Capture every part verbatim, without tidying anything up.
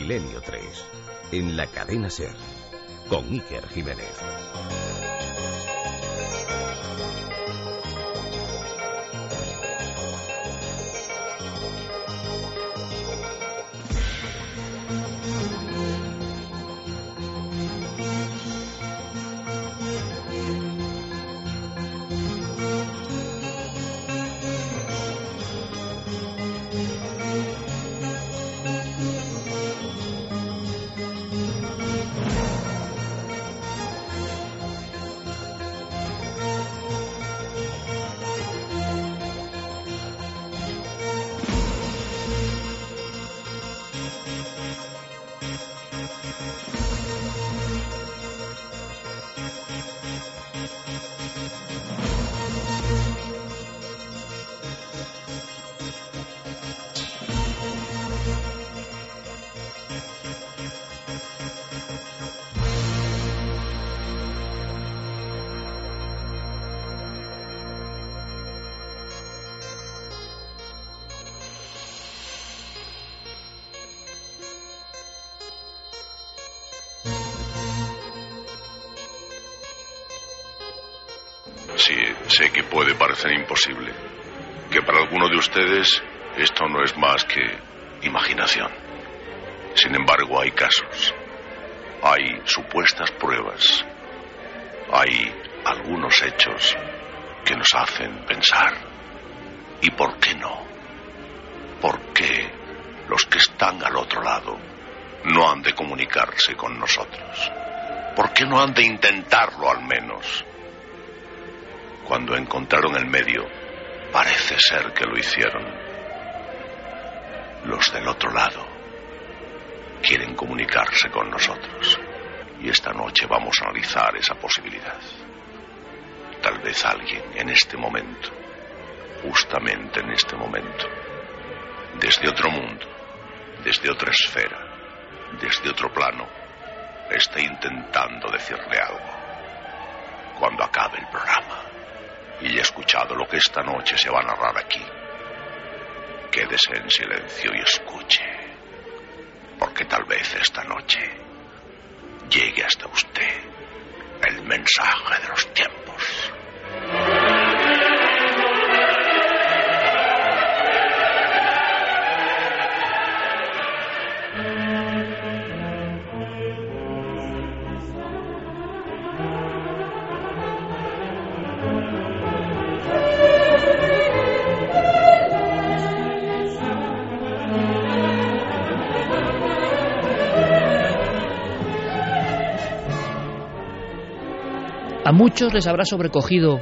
Milenio tres, en la cadena SER, con Iker Jiménez. Sí, sé que puede parecer imposible, que para alguno de ustedes esto no es más que imaginación. Sin embargo, hay casos, hay supuestas pruebas, hay algunos hechos que nos hacen pensar. ¿Y por qué no? ¿Por qué los que están al otro lado no han de comunicarse con nosotros? ¿Por qué no han de intentarlo al menos? Cuando encontraron el medio, parece ser que lo hicieron. Los del otro lado quieren comunicarse con nosotros. Y esta noche vamos a analizar esa posibilidad. Tal vez alguien en este momento, justamente en este momento, desde otro mundo, desde otra esfera, desde otro plano, esté intentando decirle algo. Cuando acabe el programa y haya escuchado lo que esta noche se va a narrar aquí, quédese en silencio y escuche, porque tal vez esta noche llegue hasta usted el mensaje de los tiempos. A muchos les habrá sobrecogido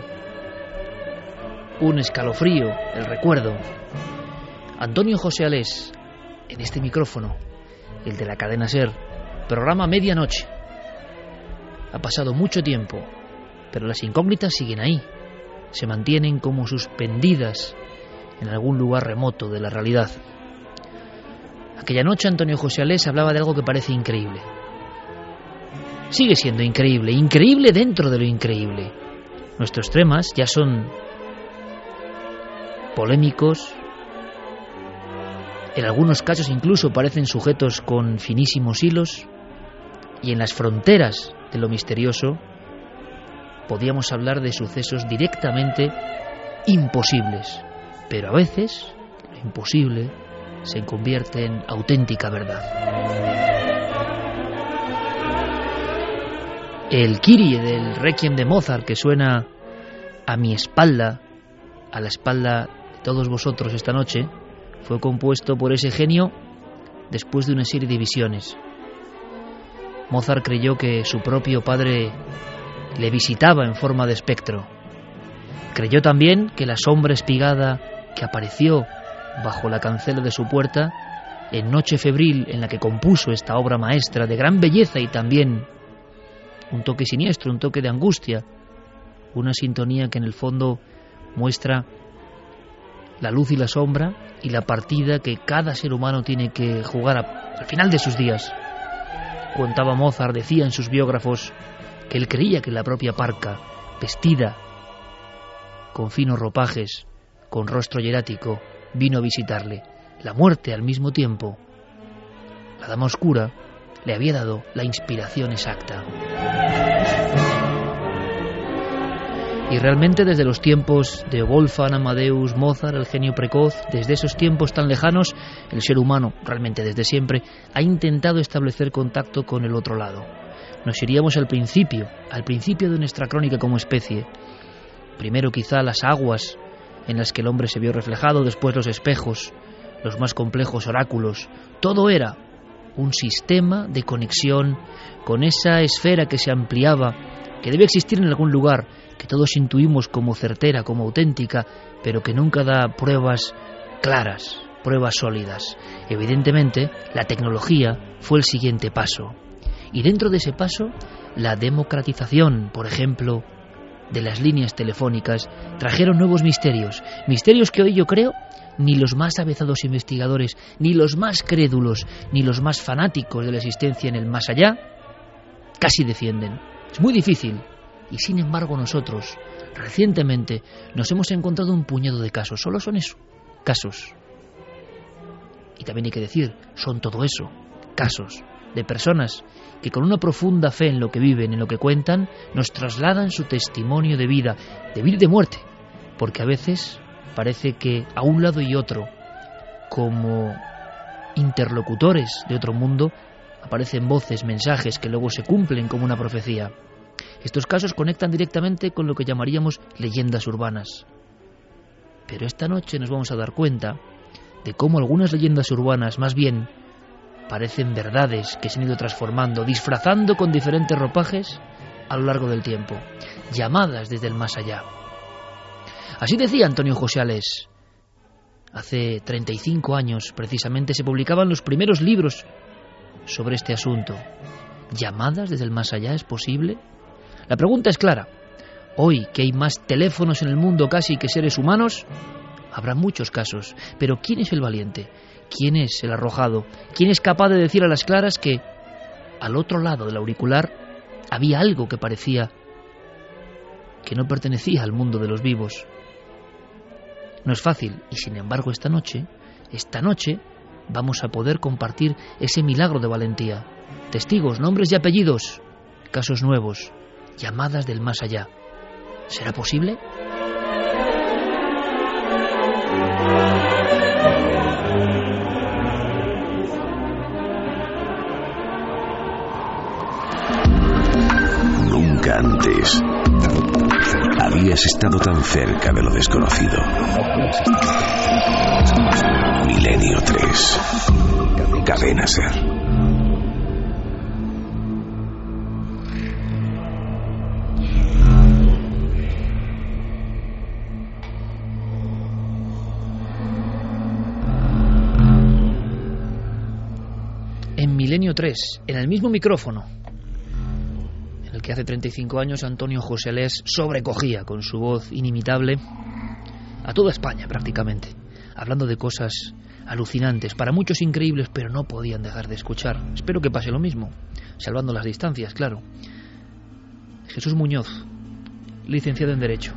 un escalofrío, el recuerdo. Antonio José Alés, en este micrófono, el de la cadena SER, programa Medianoche. Ha pasado mucho tiempo, pero las incógnitas siguen ahí, se mantienen como suspendidas en algún lugar remoto de la realidad. Aquella noche Antonio José Alés hablaba de algo que parece increíble. Sigue siendo increíble, increíble dentro de lo increíble. Nuestros temas ya son polémicos, en algunos casos incluso parecen sujetos con finísimos hilos, y en las fronteras de lo misterioso podíamos hablar de sucesos directamente imposibles, pero a veces lo imposible se convierte en auténtica verdad. El Kyrie del Requiem de Mozart, que suena a mi espalda, a la espalda de todos vosotros esta noche, fue compuesto por ese genio después de una serie de visiones. Mozart creyó que su propio padre le visitaba en forma de espectro. Creyó también que la sombra espigada que apareció bajo la cancela de su puerta en noche febril en la que compuso esta obra maestra de gran belleza y también un toque siniestro, un toque de angustia, una sintonía que en el fondo muestra la luz y la sombra y la partida que cada ser humano tiene que jugar a, al final de sus días. Contaba Mozart, decía en sus biógrafos, que él creía que la propia parca, vestida con finos ropajes, con rostro hierático, vino a visitarle. La muerte al mismo tiempo la dama oscura, le había dado la inspiración exacta. Y realmente desde los tiempos de Wolfgang Amadeus Mozart, el genio precoz, desde esos tiempos tan lejanos, el ser humano, realmente desde siempre, ha intentado establecer contacto con el otro lado. Nos iríamos al principio, al principio de nuestra crónica como especie. Primero quizá las aguas en las que el hombre se vio reflejado, después los espejos, los más complejos oráculos. Todo era un sistema de conexión con esa esfera que se ampliaba, que debe existir en algún lugar, que todos intuimos como certera, como auténtica, pero que nunca da pruebas claras, pruebas sólidas. Evidentemente, la tecnología fue el siguiente paso. Y dentro de ese paso, la democratización, por ejemplo, de las líneas telefónicas, trajeron nuevos misterios, misterios que hoy yo creo ni los más avezados investigadores, ni los más crédulos, ni los más fanáticos de la existencia en el más allá, casi defienden. Es muy difícil. Y sin embargo nosotros, recientemente, nos hemos encontrado un puñado de casos. Solo son eso, casos. Y también hay que decir, son todo eso, casos de personas que con una profunda fe en lo que viven, en lo que cuentan, nos trasladan su testimonio de vida, de vida y de muerte. Porque a veces parece que a un lado y otro, como interlocutores de otro mundo, aparecen voces, mensajes que luego se cumplen como una profecía. Estos casos conectan directamente con lo que llamaríamos leyendas urbanas. Pero esta noche nos vamos a dar cuenta de cómo algunas leyendas urbanas más bien parecen verdades que se han ido transformando, disfrazando con diferentes ropajes a lo largo del tiempo, llamadas desde el más allá. Así decía Antonio José Alés. Hace treinta y cinco años, precisamente, se publicaban los primeros libros sobre este asunto. ¿Llamadas desde el más allá es posible? La pregunta es clara. Hoy, que hay más teléfonos en el mundo casi que seres humanos, habrá muchos casos. Pero ¿quién es el valiente? ¿Quién es el arrojado? ¿Quién es capaz de decir a las claras que al otro lado del auricular había algo que parecía que no pertenecía al mundo de los vivos? No es fácil, y sin embargo esta noche, esta noche, vamos a poder compartir ese milagro de valentía. Testigos, nombres y apellidos, casos nuevos, llamadas del más allá. ¿Será posible? Nunca antes habías estado tan cerca de lo desconocido. Milenio tres. Cadena Ser. Milenio tres, en el mismo micrófono en el que hace treinta y cinco años Antonio José Alés sobrecogía con su voz inimitable a toda España prácticamente, hablando de cosas alucinantes, para muchos increíbles, pero no podían dejar de escuchar. Espero que pase lo mismo, salvando las distancias, claro. Jesús Muñoz, licenciado en Derecho,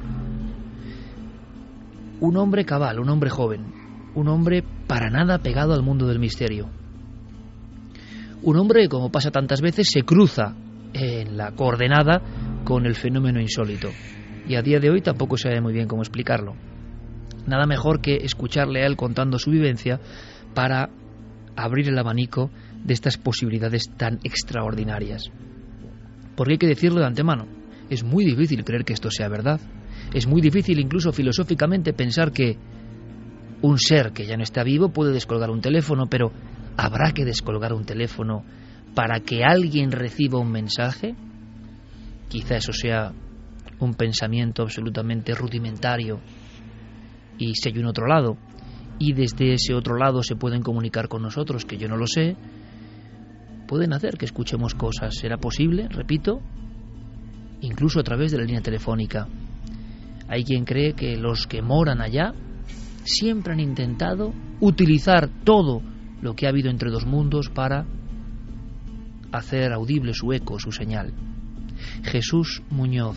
un hombre cabal, un hombre joven, un hombre para nada pegado al mundo del misterio. Un hombre que, como pasa tantas veces, se cruza en la coordenada con el fenómeno insólito. Y a día de hoy tampoco sabe muy bien cómo explicarlo. Nada mejor que escucharle a él contando su vivencia para abrir el abanico de estas posibilidades tan extraordinarias. Porque hay que decirlo de antemano, es muy difícil creer que esto sea verdad. Es muy difícil, incluso filosóficamente, pensar que un ser que ya no está vivo puede descolgar un teléfono, pero ¿habrá que descolgar un teléfono para que alguien reciba un mensaje? Quizá eso sea un pensamiento absolutamente rudimentario. Y si hay un otro lado, y desde ese otro lado se pueden comunicar con nosotros, que yo no lo sé, pueden hacer que escuchemos cosas. ¿Será posible? Repito, incluso a través de la línea telefónica. Hay quien cree que los que moran allá siempre han intentado utilizar todo lo que ha habido entre dos mundos para hacer audible su eco, su señal. Jesús Muñoz.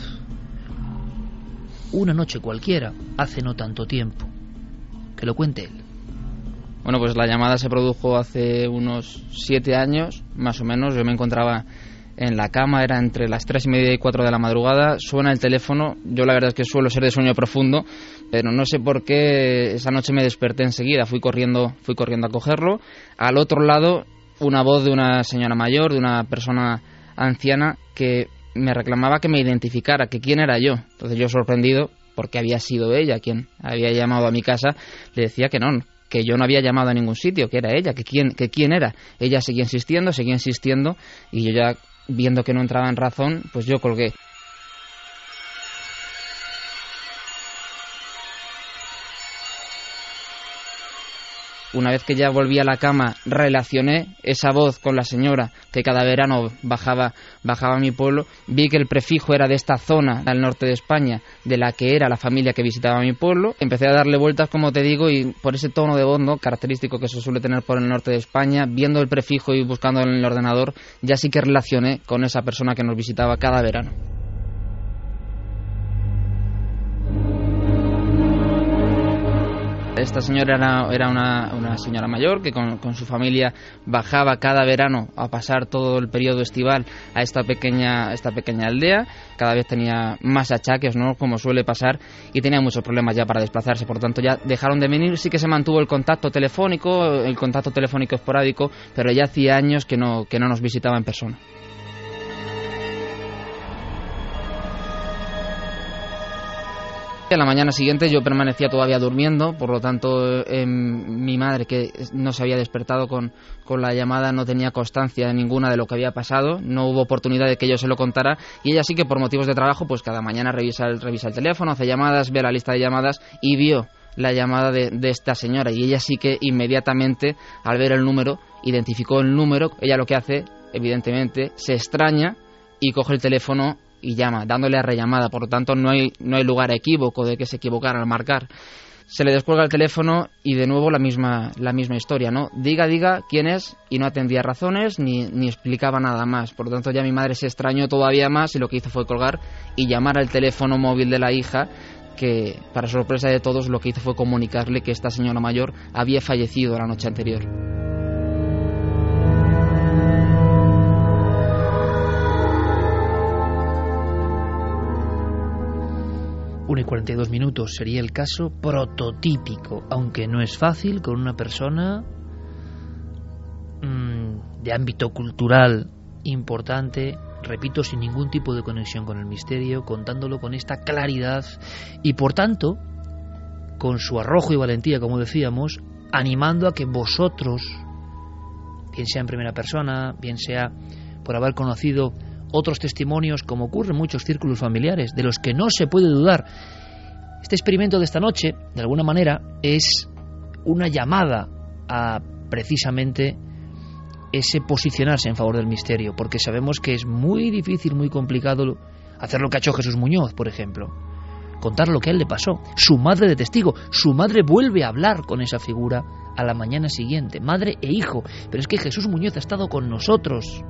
Una noche cualquiera, hace no tanto tiempo. Que lo cuente él. Bueno, pues la llamada se produjo hace unos siete años, más o menos. Yo me encontraba en la cama, era entre las tres y media y cuatro de la madrugada. Suena el teléfono. Yo la verdad es que suelo ser de sueño profundo, pero no sé por qué esa noche me desperté enseguida. Fui corriendo, fui corriendo a cogerlo. Al otro lado, una voz de una señora mayor, de una persona anciana, que me reclamaba que me identificara, que quién era yo. Entonces yo, sorprendido, porque había sido ella quien había llamado a mi casa, le decía que no, que yo no había llamado a ningún sitio, que era ella, que quién, que quién era. Ella seguía insistiendo, seguía insistiendo, y yo ya, viendo que no entraba en razón, pues yo colgué. Una vez que ya volví a la cama, relacioné esa voz con la señora que cada verano bajaba, bajaba a mi pueblo. Vi que el prefijo era de esta zona, al norte de España, de la que era la familia que visitaba mi pueblo. Empecé a darle vueltas, como te digo, y por ese tono de voz, ¿no?, característico que se suele tener por el norte de España, viendo el prefijo y buscando en el ordenador, ya sí que relacioné con esa persona que nos visitaba cada verano. Esta señora era, era una, una señora mayor que con, con su familia bajaba cada verano a pasar todo el periodo estival a esta pequeña, a esta pequeña aldea. Cada vez tenía más achaques, ¿no?, como suele pasar, y tenía muchos problemas ya para desplazarse. Por tanto, ya dejaron de venir. Sí que se mantuvo el contacto telefónico, el contacto telefónico esporádico, pero ya hacía años que no, que no nos visitaba en persona. A la mañana siguiente yo permanecía todavía durmiendo, por lo tanto eh, mi madre, que no se había despertado con, con la llamada, no tenía constancia ninguna de lo que había pasado, no hubo oportunidad de que yo se lo contara, y ella sí que por motivos de trabajo, pues cada mañana revisa el, revisa el teléfono, hace llamadas, ve la lista de llamadas y vio la llamada de, de esta señora, y ella sí que inmediatamente, al ver el número, identificó el número. Ella lo que hace, evidentemente, se extraña y coge el teléfono y llama, dándole a rellamada. Por lo tanto, no hay, no hay lugar a equívoco de que se equivocara al marcar. Se le descuelga el teléfono y de nuevo la misma, la misma historia, ¿no? Diga, diga quién es, y no atendía razones ni, ni explicaba nada más. Por lo tanto, ya mi madre se extrañó todavía más y lo que hizo fue colgar y llamar al teléfono móvil de la hija, que, para sorpresa de todos, lo que hizo fue comunicarle que esta señora mayor había fallecido la noche anterior. una y cuarenta y dos minutos sería el caso prototípico, aunque no es fácil, con una persona mmm, de ámbito cultural importante, repito, sin ningún tipo de conexión con el misterio, contándolo con esta claridad y, por tanto, con su arrojo y valentía, como decíamos, animando a que vosotros, bien sea en primera persona, bien sea por haber conocido otros testimonios, como ocurre en muchos círculos familiares, de los que no se puede dudar. Este experimento de esta noche, de alguna manera, es una llamada a precisamente ese posicionarse en favor del misterio, porque sabemos que es muy difícil, muy complicado hacer lo que ha hecho Jesús Muñoz, por ejemplo, contar lo que a él le pasó. Su madre de testigo, su madre vuelve a hablar con esa figura a la mañana siguiente, madre e hijo. Pero es que Jesús Muñoz ha estado con nosotros.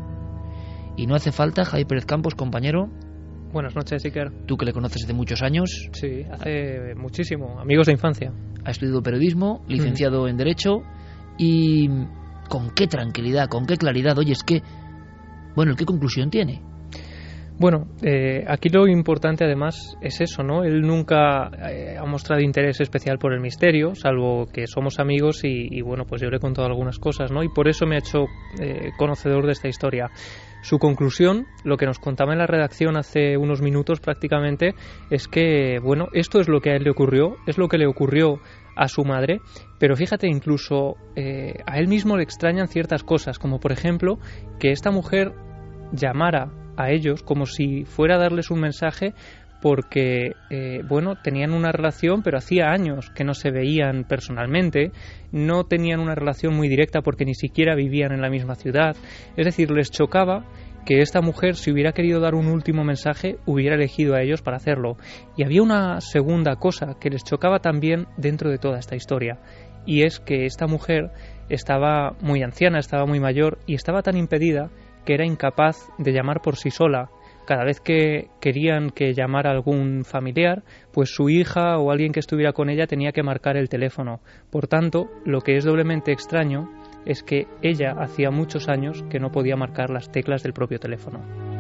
Y no hace falta, Javi Pérez Campos, compañero. Buenas noches, Iker. Tú, que le conoces hace muchos años. Sí, hace muchísimo. Amigos de infancia. Ha estudiado periodismo, licenciado mm. en Derecho. Y con qué tranquilidad, con qué claridad. Oye, es que... Bueno, ¿qué conclusión tiene? Bueno, eh, aquí lo importante además es eso, ¿no? Él nunca eh, ha mostrado interés especial por el misterio, salvo que somos amigos y, y bueno, pues yo le he contado algunas cosas, ¿no? Y por eso me ha hecho eh, conocedor de esta historia. Su conclusión, lo que nos contaba en la redacción hace unos minutos prácticamente, es que, bueno, esto es lo que a él le ocurrió, es lo que le ocurrió a su madre, pero fíjate, incluso eh, a él mismo le extrañan ciertas cosas, como por ejemplo que esta mujer llamara a ellos como si fuera a darles un mensaje, porque eh, bueno, tenían una relación, pero hacía años que no se veían personalmente, no tenían una relación muy directa porque ni siquiera vivían en la misma ciudad. Es decir, les chocaba que esta mujer, si hubiera querido dar un último mensaje, hubiera elegido a ellos para hacerlo. Y había una segunda cosa que les chocaba también dentro de toda esta historia, y es que esta mujer estaba muy anciana, estaba muy mayor y estaba tan impedida que era incapaz de llamar por sí sola cada vez que querían que llamara a algún familiar, pues su hija o alguien que estuviera con ella tenía que marcar el teléfono. Por tanto, lo que es doblemente extraño es que ella hacía muchos años que no podía marcar las teclas del propio teléfono.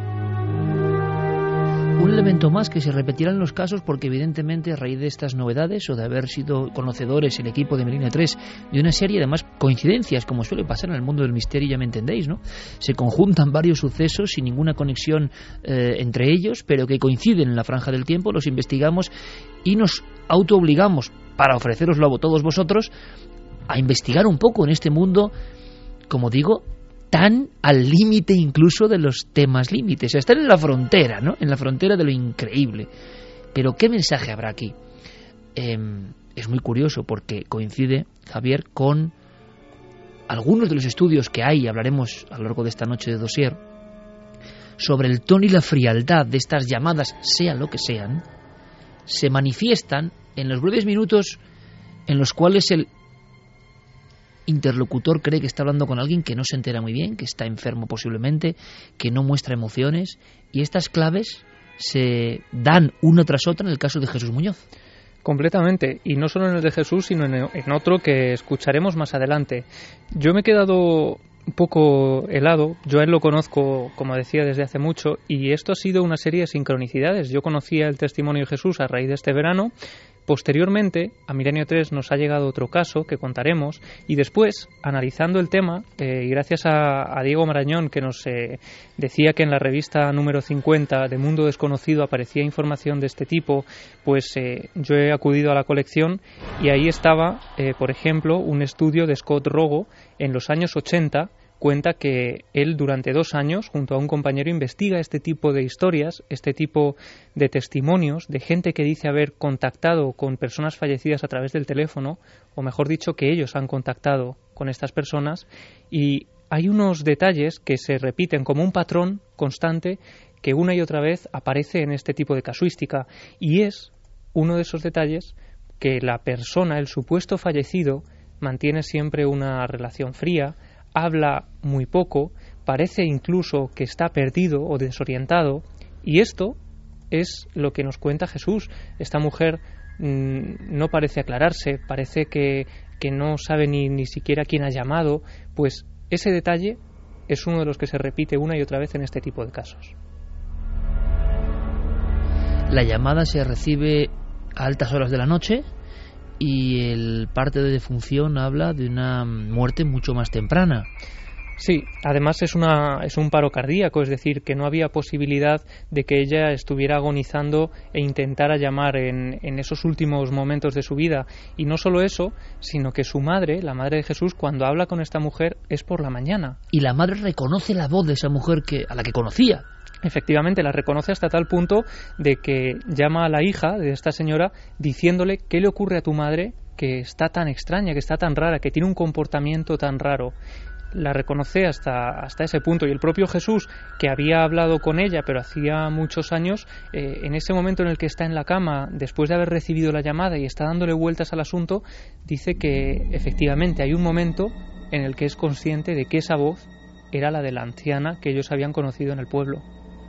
Un elemento más que se repetirá en los casos porque evidentemente a raíz de estas novedades o de haber sido conocedores el equipo de Milenio tres de una serie de más coincidencias, como suele pasar en el mundo del misterio, ya me entendéis, ¿no? Se conjuntan varios sucesos sin ninguna conexión eh, entre ellos, pero que coinciden en la franja del tiempo, los investigamos y nos autoobligamos, para ofreceroslo a todos vosotros, a investigar un poco en este mundo, como digo, tan al límite incluso de los temas límites, estar en la frontera, ¿no? En la frontera de lo increíble. Pero ¿qué mensaje habrá aquí? Eh, es muy curioso porque coincide, Javier, con algunos de los estudios que hay, hablaremos a lo largo de esta noche de dossier, sobre el tono y la frialdad de estas llamadas, sean lo que sean, se manifiestan en los breves minutos en los cuales el interlocutor cree que está hablando con alguien que no se entera muy bien, que está enfermo posiblemente, que no muestra emociones, y estas claves se dan una tras otra en el caso de Jesús Muñoz. Completamente, y no solo en el de Jesús, sino en, en otro que escucharemos más adelante. Yo me he quedado un poco helado, yo a él lo conozco, como decía, desde hace mucho, y esto ha sido una serie de sincronicidades. Yo conocía el testimonio de Jesús a raíz de este verano. Posteriormente, a Milenio tres nos ha llegado otro caso que contaremos, y después, analizando el tema, eh, y gracias a, a Diego Marañón, que nos eh, decía que en la revista número cincuenta de Mundo Desconocido aparecía información de este tipo, pues eh, yo he acudido a la colección y ahí estaba, eh, por ejemplo, un estudio de Scott Rogo en los años ochenta. Cuenta que él durante dos años, junto a un compañero, investiga este tipo de historias, este tipo de testimonios de gente que dice haber contactado con personas fallecidas a través del teléfono, o mejor dicho, que ellos han contactado con estas personas, y hay unos detalles que se repiten como un patrón constante que una y otra vez aparece en este tipo de casuística, y es uno de esos detalles que la persona, el supuesto fallecido, mantiene siempre una relación fría, habla muy poco, parece incluso que está perdido o desorientado, y esto es lo que nos cuenta Jesús. Esta mujer mmm, no parece aclararse, parece que, que no sabe ni, ni siquiera quién ha llamado, pues ese detalle es uno de los que se repite una y otra vez en este tipo de casos. La llamada se recibe a altas horas de la noche, y el parte de defunción habla de una muerte mucho más temprana. Sí, además es, una, es un paro cardíaco, es decir, que no había posibilidad de que ella estuviera agonizando e intentara llamar en, en esos últimos momentos de su vida. Y no solo eso, sino que su madre, la madre de Jesús, cuando habla con esta mujer es por la mañana. Y la madre reconoce la voz de esa mujer que, a la que conocía. Efectivamente, la reconoce hasta tal punto de que llama a la hija de esta señora diciéndole qué le ocurre a tu madre, que está tan extraña, que está tan rara, que tiene un comportamiento tan raro. La reconoce hasta, hasta ese punto, y el propio Jesús, que había hablado con ella pero hacía muchos años, eh, en ese momento en el que está en la cama después de haber recibido la llamada y está dándole vueltas al asunto, dice que efectivamente hay un momento en el que es consciente de que esa voz era la de la anciana que ellos habían conocido en el pueblo.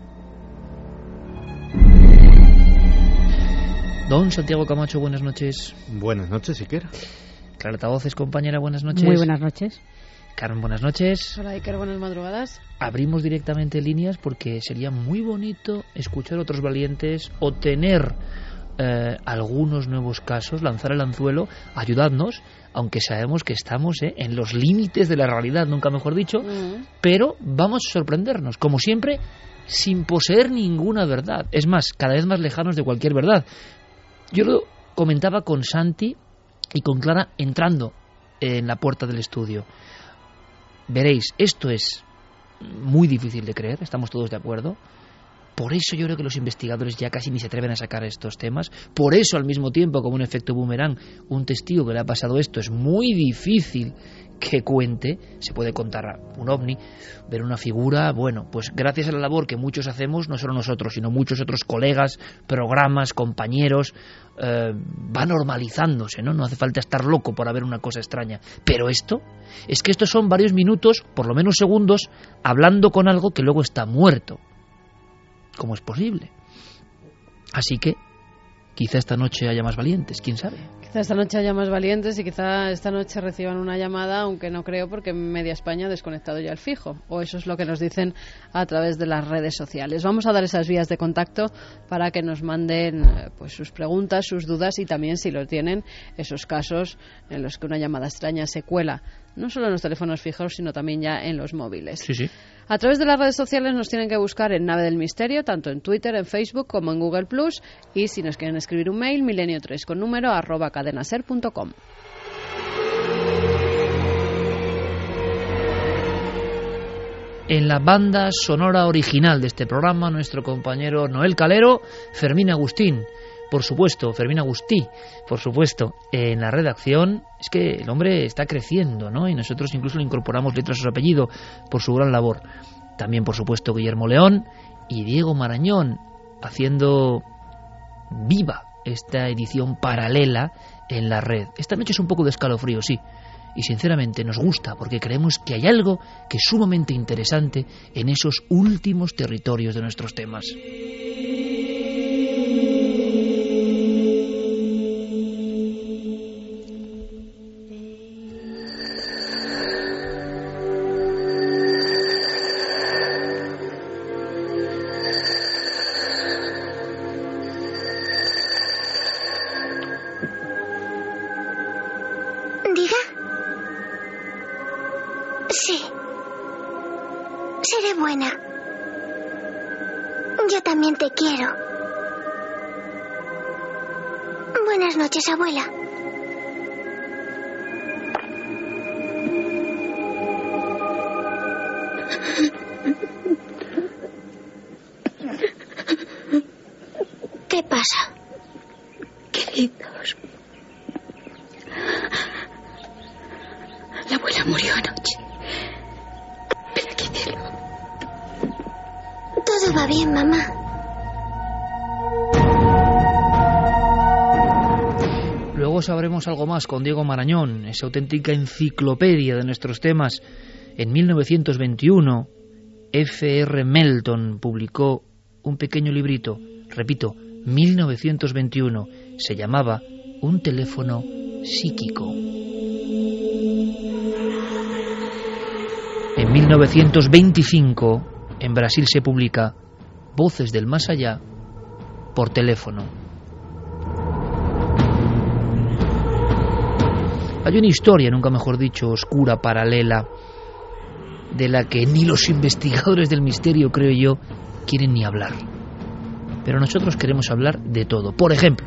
Don Santiago Camacho, buenas noches. Buenas noches, Iker. Clara Tavoces, compañera, buenas noches. Muy buenas noches. Carmen, buenas noches. Hola, Iker, buenas madrugadas. Abrimos directamente líneas porque sería muy bonito escuchar otros valientes o tener eh, algunos nuevos casos, lanzar el anzuelo, ayudadnos, aunque sabemos que estamos eh, en los límites de la realidad, nunca mejor dicho, uh-huh. Pero vamos a sorprendernos, como siempre, sin poseer ninguna verdad. Es más, cada vez más lejanos de cualquier verdad. Yo lo comentaba con Santi y con Clara entrando en la puerta del estudio. Veréis, esto es muy difícil de creer, estamos todos de acuerdo. Por eso yo creo que los investigadores ya casi ni se atreven a sacar estos temas. Por eso, al mismo tiempo, como un efecto boomerang, un testigo que le ha pasado esto es muy difícil que cuente. Se puede contar un ovni, ver una figura. Bueno, pues gracias a la labor que muchos hacemos, no solo nosotros, sino muchos otros colegas, programas, compañeros, eh, va normalizándose, ¿no? No hace falta estar loco por haber una cosa extraña. Pero esto, es que estos son varios minutos, por lo menos segundos, hablando con algo que luego está muerto. ¿Cómo es posible? Así que quizá esta noche haya más valientes, quién sabe. Quizá esta noche haya más valientes y quizá esta noche reciban una llamada, aunque no creo, porque media España ha desconectado ya el fijo. O eso es lo que nos dicen a través de las redes sociales. Vamos a dar esas vías de contacto para que nos manden pues sus preguntas, sus dudas y también, si lo tienen, esos casos en los que una llamada extraña se cuela, no solo en los teléfonos fijos, sino también ya en los móviles. Sí, sí. A través de las redes sociales nos tienen que buscar en Nave del Misterio, tanto en Twitter, en Facebook como en Google Plus, y si nos quieren escribir un mail, milenio tres con número arroba cadenaser punto com. En la banda sonora original de este programa, nuestro compañero Noel Calero, Fermín Agustín, por supuesto, Fermín Agustí, por supuesto, en la redacción. Es que el hombre está creciendo, ¿no? Y nosotros incluso le incorporamos letras a su apellido por su gran labor. También, por supuesto, Guillermo León y Diego Marañón, haciendo viva esta edición paralela en la red. Esta noche es un poco de escalofrío, sí, y sinceramente nos gusta porque creemos que hay algo que es sumamente interesante en esos últimos territorios de nuestros temas. Buenas noches, abuela. ¿Qué pasa? Queridos, la abuela murió anoche. Pero hay que decirlo. Todo va bien, mamá. Luego sabremos algo más con Diego Marañón, esa auténtica enciclopedia de nuestros temas. En mil novecientos veintiuno, F R Melton publicó un pequeño librito, repito, mil novecientos veintiuno, se llamaba Un teléfono psíquico. En mil novecientos veinticinco, en Brasil se publica Voces del Más Allá por teléfono. Hay una historia, nunca mejor dicho, oscura, paralela, de la que ni los investigadores del misterio, creo yo, quieren ni hablar. Pero nosotros queremos hablar de todo. Por ejemplo,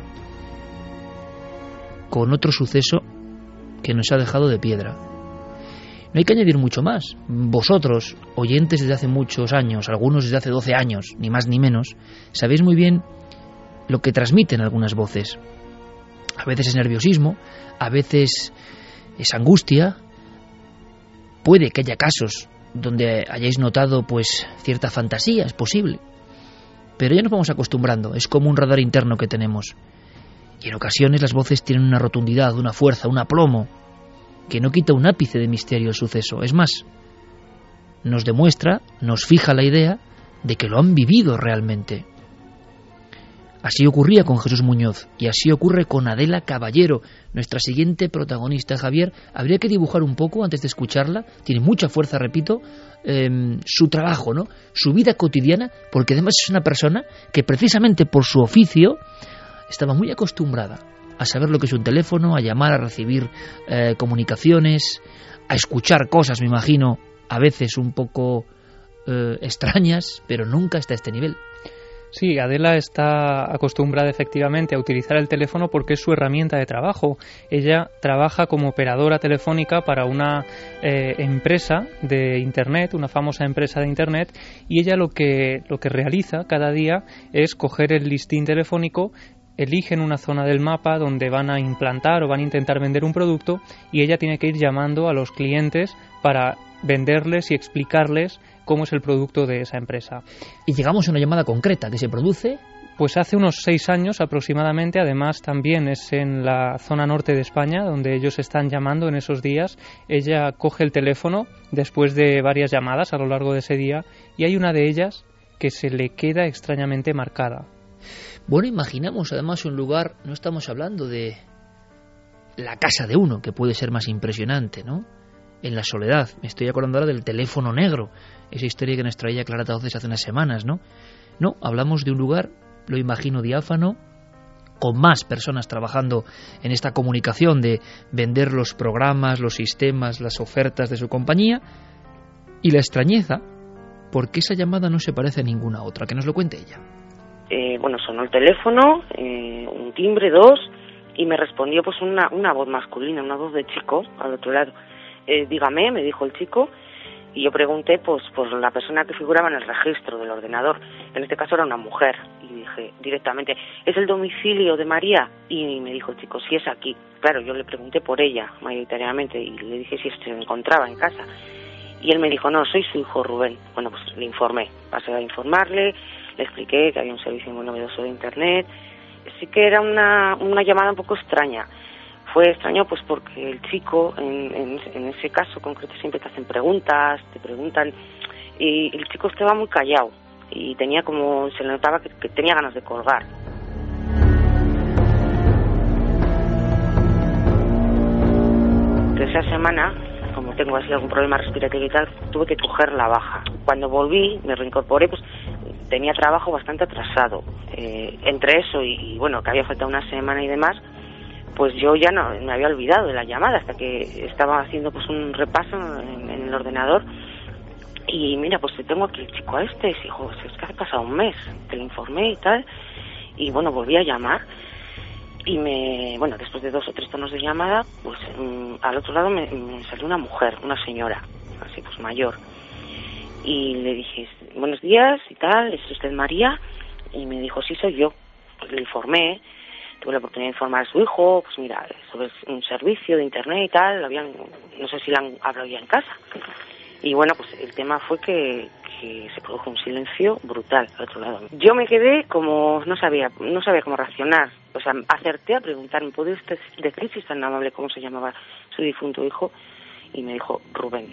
con otro suceso que nos ha dejado de piedra. No hay que añadir mucho más. Vosotros, oyentes desde hace muchos años, algunos desde hace doce años, ni más ni menos, sabéis muy bien lo que transmiten algunas voces. A veces es nerviosismo, a veces es angustia. Puede que haya casos donde hayáis notado pues cierta fantasía, es posible. Pero ya nos vamos acostumbrando, es como un radar interno que tenemos. Y en ocasiones las voces tienen una rotundidad, una fuerza, un aplomo, que no quita un ápice de misterio al suceso. Es más, nos demuestra, nos fija la idea de que lo han vivido realmente. Así ocurría con Jesús Muñoz y así ocurre con Adela Caballero, nuestra siguiente protagonista. Javier, habría que dibujar un poco antes de escucharla. Tiene mucha fuerza, repito, eh, su trabajo, ¿no? Su vida cotidiana, porque además es una persona que precisamente por su oficio estaba muy acostumbrada a saber lo que es un teléfono, a llamar, a recibir eh, comunicaciones, a escuchar cosas, me imagino, a veces un poco eh, extrañas, pero nunca hasta este nivel. Sí, Adela está acostumbrada efectivamente a utilizar el teléfono porque es su herramienta de trabajo. Ella trabaja como operadora telefónica para una eh, empresa de Internet, una famosa empresa de Internet, y ella lo que, lo que realiza cada día es coger el listín telefónico, eligen una zona del mapa donde van a implantar o van a intentar vender un producto y ella tiene que ir llamando a los clientes para venderles y explicarles cómo es el producto de esa empresa. Y llegamos a una llamada concreta que se produce. Pues hace unos seis años aproximadamente, además también es en la zona norte de España donde ellos están llamando en esos días. Ella coge el teléfono después de varias llamadas a lo largo de ese día y hay una de ellas que se le queda extrañamente marcada. Bueno, imaginamos además un lugar, no estamos hablando de la casa de uno, que puede ser más impresionante, ¿no? En la soledad. Me estoy acordando ahora del teléfono negro, esa historia que nos traía Clara Tauces hace unas semanas, ¿no? No, hablamos de un lugar, lo imagino diáfano, con más personas trabajando en esta comunicación de vender los programas, los sistemas, las ofertas de su compañía, y la extrañeza, porque esa llamada no se parece a ninguna otra. Que nos lo cuente ella. Eh, bueno, sonó el teléfono, eh, un timbre, dos, y me respondió pues una, una voz masculina, una voz de chico al otro lado. Eh, dígame, me dijo el chico, y yo pregunté pues por la persona que figuraba en el registro del ordenador. En este caso era una mujer, y dije directamente, ¿es el domicilio de María? Y me dijo el chico, sí, es aquí. Claro, yo le pregunté por ella mayoritariamente y le dije si se encontraba en casa. Y él me dijo, no, soy su hijo Rubén. Bueno, pues le informé, pasé a informarle, le expliqué que había un servicio muy novedoso de Internet. Sí que era una, una llamada un poco extraña. Fue extraño pues porque el chico, en, en, en ese caso concreto, siempre te hacen preguntas, te preguntan, y el chico estaba muy callado y tenía como, se le notaba que, que tenía ganas de colgar. De esa semana, como tengo así algún problema respiratorio y tal, tuve que coger la baja. Cuando volví, me reincorporé, pues tenía trabajo bastante atrasado. Eh, entre eso y, y, bueno, que había faltado una semana y demás, pues yo ya no me había olvidado de la llamada hasta que estaba haciendo pues un repaso en, en el ordenador. Y mira, pues tengo aquí el chico a este, y dijo, es que hace pasado un mes, te lo informé y tal. Y bueno, volví a llamar. Y me, bueno, después de dos o tres tonos de llamada, pues um, al otro lado me, me salió una mujer, una señora, así pues mayor. Y le dije, buenos días y tal, ¿es usted María? Y me dijo, sí, soy yo. Pues le informé, tuve la oportunidad de informar a su hijo, pues mira, sobre un servicio de Internet y tal, habían, no sé si la han hablado ya en casa. Y bueno, pues el tema fue que, que se produjo un silencio brutal al otro lado. Yo me quedé como, no sabía, no sabía cómo reaccionar. O sea, acerté a preguntarme, ¿puede usted decir si es tan amable cómo se llamaba su difunto hijo? Y me dijo, Rubén.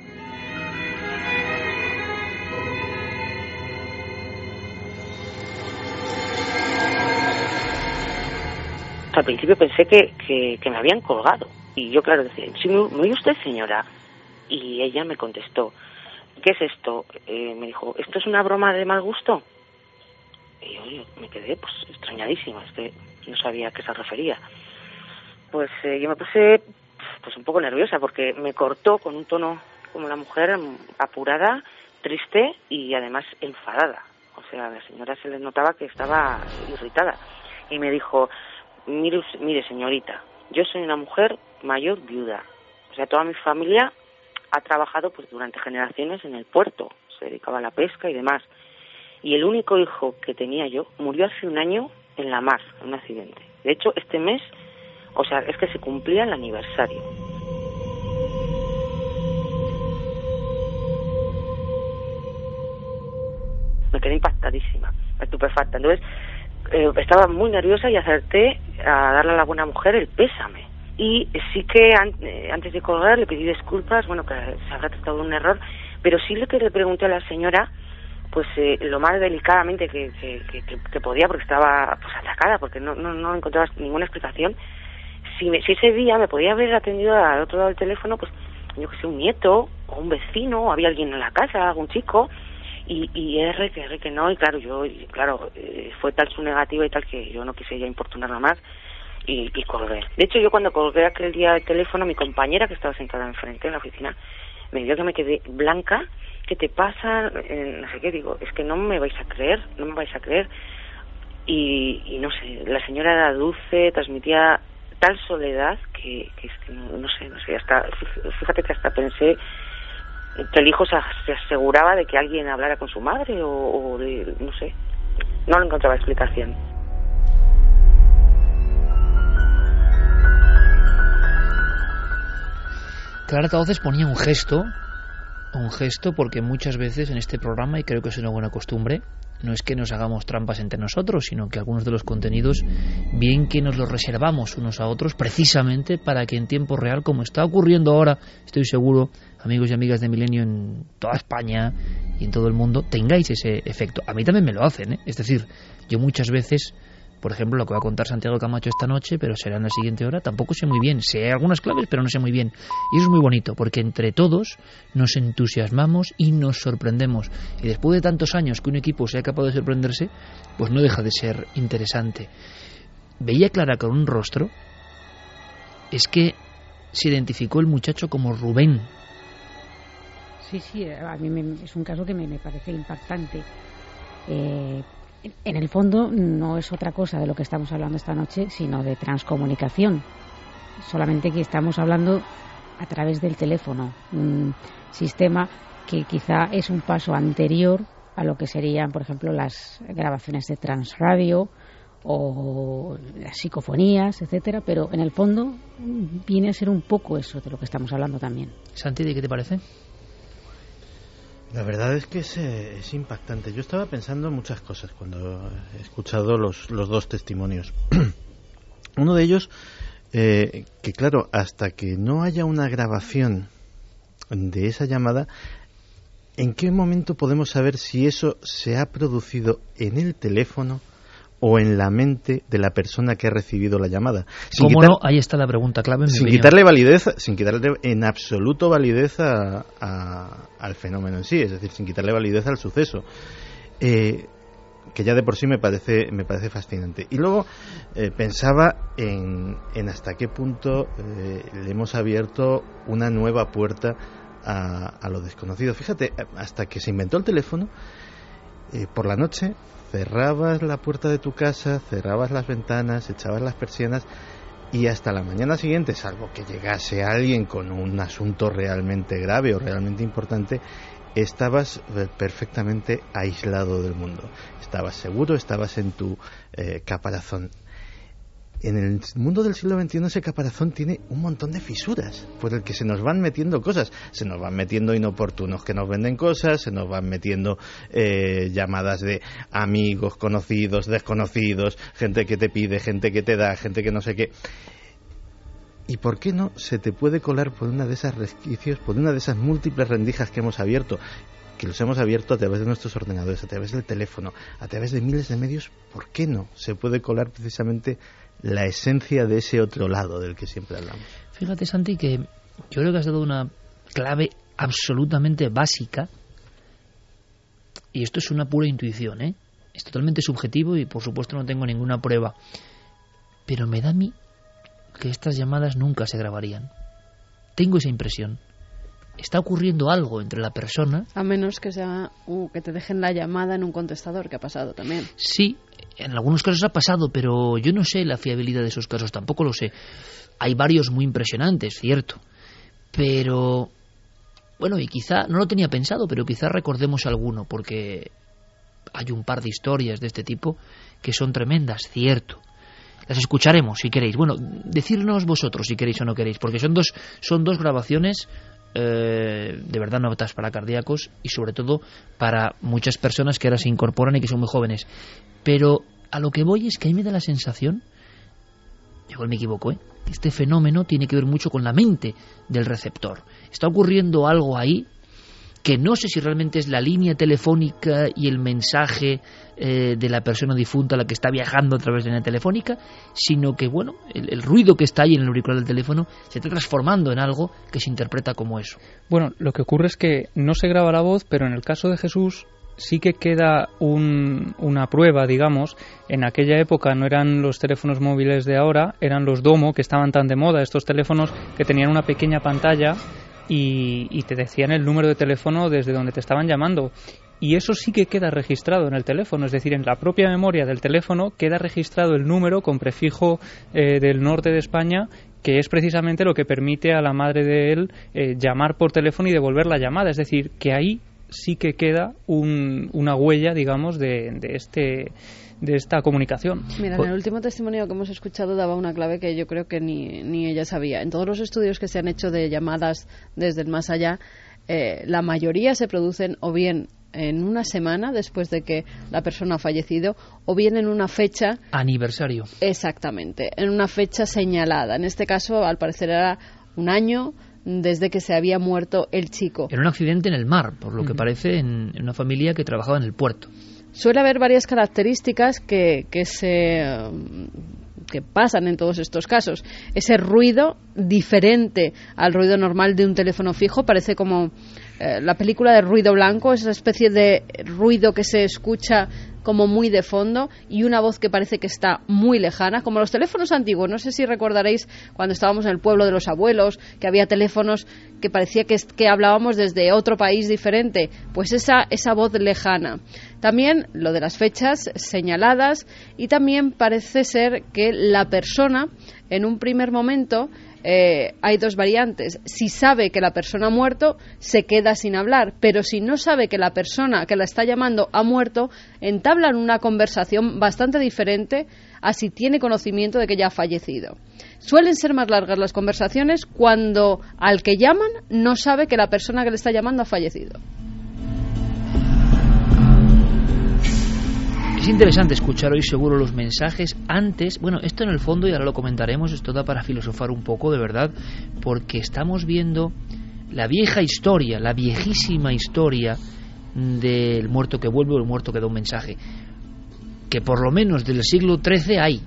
Al principio pensé que, que, que me habían colgado. Y yo, claro, decía, ¿sí, me, ¿me oye usted, señora? Y ella me contestó, ¿qué es esto? Eh, me dijo, ¿esto es una broma de mal gusto? Y yo, yo me quedé pues extrañadísima, es que no sabía a qué se refería. Pues eh, yo me puse pues un poco nerviosa porque me cortó con un tono como la mujer, apurada, triste y además enfadada. O sea, a la señora se le notaba que estaba irritada. Y me dijo, mire, mire señorita, yo soy una mujer mayor viuda. O sea, toda mi familia ha trabajado pues durante generaciones en el puerto, se dedicaba a la pesca y demás. Y el único hijo que tenía yo murió hace un año en la mar, en un accidente. De hecho, este mes, o sea, es que se cumplía el aniversario. Me quedé impactadísima, estupefacta. Entonces, eh, estaba muy nerviosa y acerté a darle a la buena mujer el pésame. Y sí que an- eh, antes de colgar le pedí disculpas, bueno, que se habrá tratado de un error, pero sí le que le pregunté a la señora, pues eh, lo más delicadamente que, que, que, que podía, porque estaba pues atacada, porque no, no, no encontraba ninguna explicación, si, me, si ese día me podía haber atendido al otro lado del teléfono, pues yo que sé, un nieto, o un vecino, o había alguien en la casa, algún chico, y, y R que R que no, y claro, yo, y, claro, eh, fue tal su negativa y tal que yo no quise ya importunarla más, Y, y colgué. De hecho, yo cuando colgué aquel día el teléfono, mi compañera que estaba sentada enfrente en la oficina me vio que me quedé blanca. ¿Qué te pasa? Eh, no sé qué, digo, es que no me vais a creer, no me vais a creer. Y, y no sé, la señora era dulce, transmitía tal soledad que, que es que no, no sé, no sé, hasta, fíjate que hasta pensé que el hijo se, se aseguraba de que alguien hablara con su madre o, o de, no sé, no le encontraba explicación. Clara Tauces ponía un gesto, un gesto porque muchas veces en este programa, y creo que es una buena costumbre, no es que nos hagamos trampas entre nosotros, sino que algunos de los contenidos, bien que nos los reservamos unos a otros, precisamente para que en tiempo real, como está ocurriendo ahora, estoy seguro, amigos y amigas de Milenio en toda España y en todo el mundo tengáis ese efecto. A mí también me lo hacen, ¿eh? Es decir, yo muchas veces, por ejemplo, lo que va a contar Santiago Camacho esta noche, pero será en la siguiente hora, tampoco sé muy bien. Sé algunas claves, pero no sé muy bien. Y eso es muy bonito, porque entre todos nos entusiasmamos y nos sorprendemos. Y después de tantos años que un equipo sea capaz de sorprenderse, pues no deja de ser interesante. Veía Clara con un rostro, es que se identificó el muchacho como Rubén. Sí, sí, a mí me, es un caso que me, me parece impactante. Eh, en el fondo no es otra cosa de lo que estamos hablando esta noche, sino de transcomunicación. Solamente que estamos hablando a través del teléfono, un sistema que quizá es un paso anterior a lo que serían, por ejemplo, las grabaciones de transradio o las psicofonías, etcétera, pero en el fondo viene a ser un poco eso de lo que estamos hablando también. Santi, ¿qué te parece? La verdad es que es, es impactante. Yo estaba pensando muchas cosas cuando he escuchado los, los dos testimonios. Uno de ellos, eh, que claro, hasta que no haya una grabación de esa llamada, ¿en qué momento podemos saber si eso se ha producido en el teléfono o en la mente de la persona que ha recibido la llamada? Sin ¿Cómo quitar, no? Ahí está la pregunta clave. Sin quitarle validez, sin quitarle en absoluto validez a, a, al fenómeno en sí, es decir, sin quitarle validez al suceso, eh, que ya de por sí me parece me parece fascinante. Y luego eh, pensaba en, en hasta qué punto eh, le hemos abierto una nueva puerta a, a lo desconocido. Fíjate, hasta que se inventó el teléfono, eh, por la noche cerrabas la puerta de tu casa, cerrabas las ventanas, echabas las persianas y hasta la mañana siguiente, salvo que llegase alguien con un asunto realmente grave o realmente importante, estabas perfectamente aislado del mundo. Estabas seguro, estabas en tu eh, caparazón. En el mundo del siglo veintiuno ese caparazón tiene un montón de fisuras por el que se nos van metiendo cosas. Se nos van metiendo inoportunos que nos venden cosas, se nos van metiendo eh, llamadas de amigos, conocidos, desconocidos, gente que te pide, gente que te da, gente que no sé qué. ¿Y por qué no se te puede colar por una de esas resquicios, por una de esas múltiples rendijas que hemos abierto, que los hemos abierto a través de nuestros ordenadores, a través del teléfono, a través de miles de medios? ¿Por qué no se puede colar precisamente la esencia de ese otro lado del que siempre hablamos? Fíjate, Santi, que yo creo que has dado una clave absolutamente básica, y esto es una pura intuición, ¿eh? Es totalmente subjetivo y por supuesto no tengo ninguna prueba, pero me da a mí que estas llamadas nunca se grabarían. Tengo esa impresión. Está ocurriendo algo entre la persona. A menos que sea uh, que te dejen la llamada en un contestador, que ha pasado también. Sí, en algunos casos ha pasado, pero yo no sé la fiabilidad de esos casos, tampoco lo sé. Hay varios muy impresionantes, cierto. Pero, bueno, y quizá, no lo tenía pensado, pero quizá recordemos alguno, porque hay un par de historias de este tipo que son tremendas, cierto. Las escucharemos si queréis. Bueno, decirnos vosotros si queréis o no queréis, porque son dos, son dos grabaciones Eh, de verdad no aptas para cardíacos y sobre todo para muchas personas que ahora se incorporan y que son muy jóvenes. Pero a lo que voy es que a mí me da la sensación, igual me equivoco, ¿eh? este fenómeno tiene que ver mucho con la mente del receptor. Está ocurriendo algo ahí que no sé si realmente es la línea telefónica y el mensaje eh, de la persona difunta la que está viajando a través de la línea telefónica, sino que, bueno, el, el ruido que está ahí en el auricular del teléfono se está transformando en algo que se interpreta como eso. Bueno, lo que ocurre es que no se graba la voz, pero en el caso de Jesús sí que queda un, una prueba, digamos. En aquella época no eran los teléfonos móviles de ahora, eran los Domo, que estaban tan de moda, estos teléfonos que tenían una pequeña pantalla y, y te decían el número de teléfono desde donde te estaban llamando. Y eso sí que queda registrado en el teléfono, es decir, en la propia memoria del teléfono queda registrado el número con prefijo eh, del norte de España, que es precisamente lo que permite a la madre de él eh, llamar por teléfono y devolver la llamada. Es decir, que ahí sí que queda un, una huella, digamos, de, de este de esta comunicación. Mira, en el último testimonio que hemos escuchado daba una clave que yo creo que ni, ni ella sabía. En todos los estudios que se han hecho de llamadas desde el más allá, eh, la mayoría se producen o bien en una semana después de que la persona ha fallecido o bien en una fecha... Aniversario. Exactamente, en una fecha señalada. En este caso, al parecer, era un año desde que se había muerto el chico. En un accidente en el mar, por lo que parece, en, en una familia que trabajaba en el puerto. Suele haber varias características que, que se... que pasan en todos estos casos. Ese ruido diferente al ruido normal de un teléfono fijo, parece como eh, la película de Ruido Blanco, esa especie de ruido que se escucha como muy de fondo y una voz que parece que está muy lejana, como los teléfonos antiguos. No sé si recordaréis cuando estábamos en el pueblo de los abuelos, que había teléfonos que parecía que, que hablábamos desde otro país diferente, pues esa, esa voz lejana. También lo de las fechas señaladas, y también parece ser que la persona en un primer momento eh, hay dos variantes. Si sabe que la persona ha muerto, se queda sin hablar, pero si no sabe que la persona que la está llamando ha muerto, entablan una conversación bastante diferente a si tiene conocimiento de que ya ha fallecido. Suelen ser más largas las conversaciones cuando al que llaman no sabe que la persona que le está llamando ha fallecido. Es interesante escuchar hoy seguro los mensajes antes. Bueno, esto en el fondo, y ahora lo comentaremos, esto da para filosofar un poco, de verdad, porque estamos viendo la vieja historia, la viejísima historia del muerto que vuelve o el muerto que da un mensaje, que por lo menos del siglo trece hay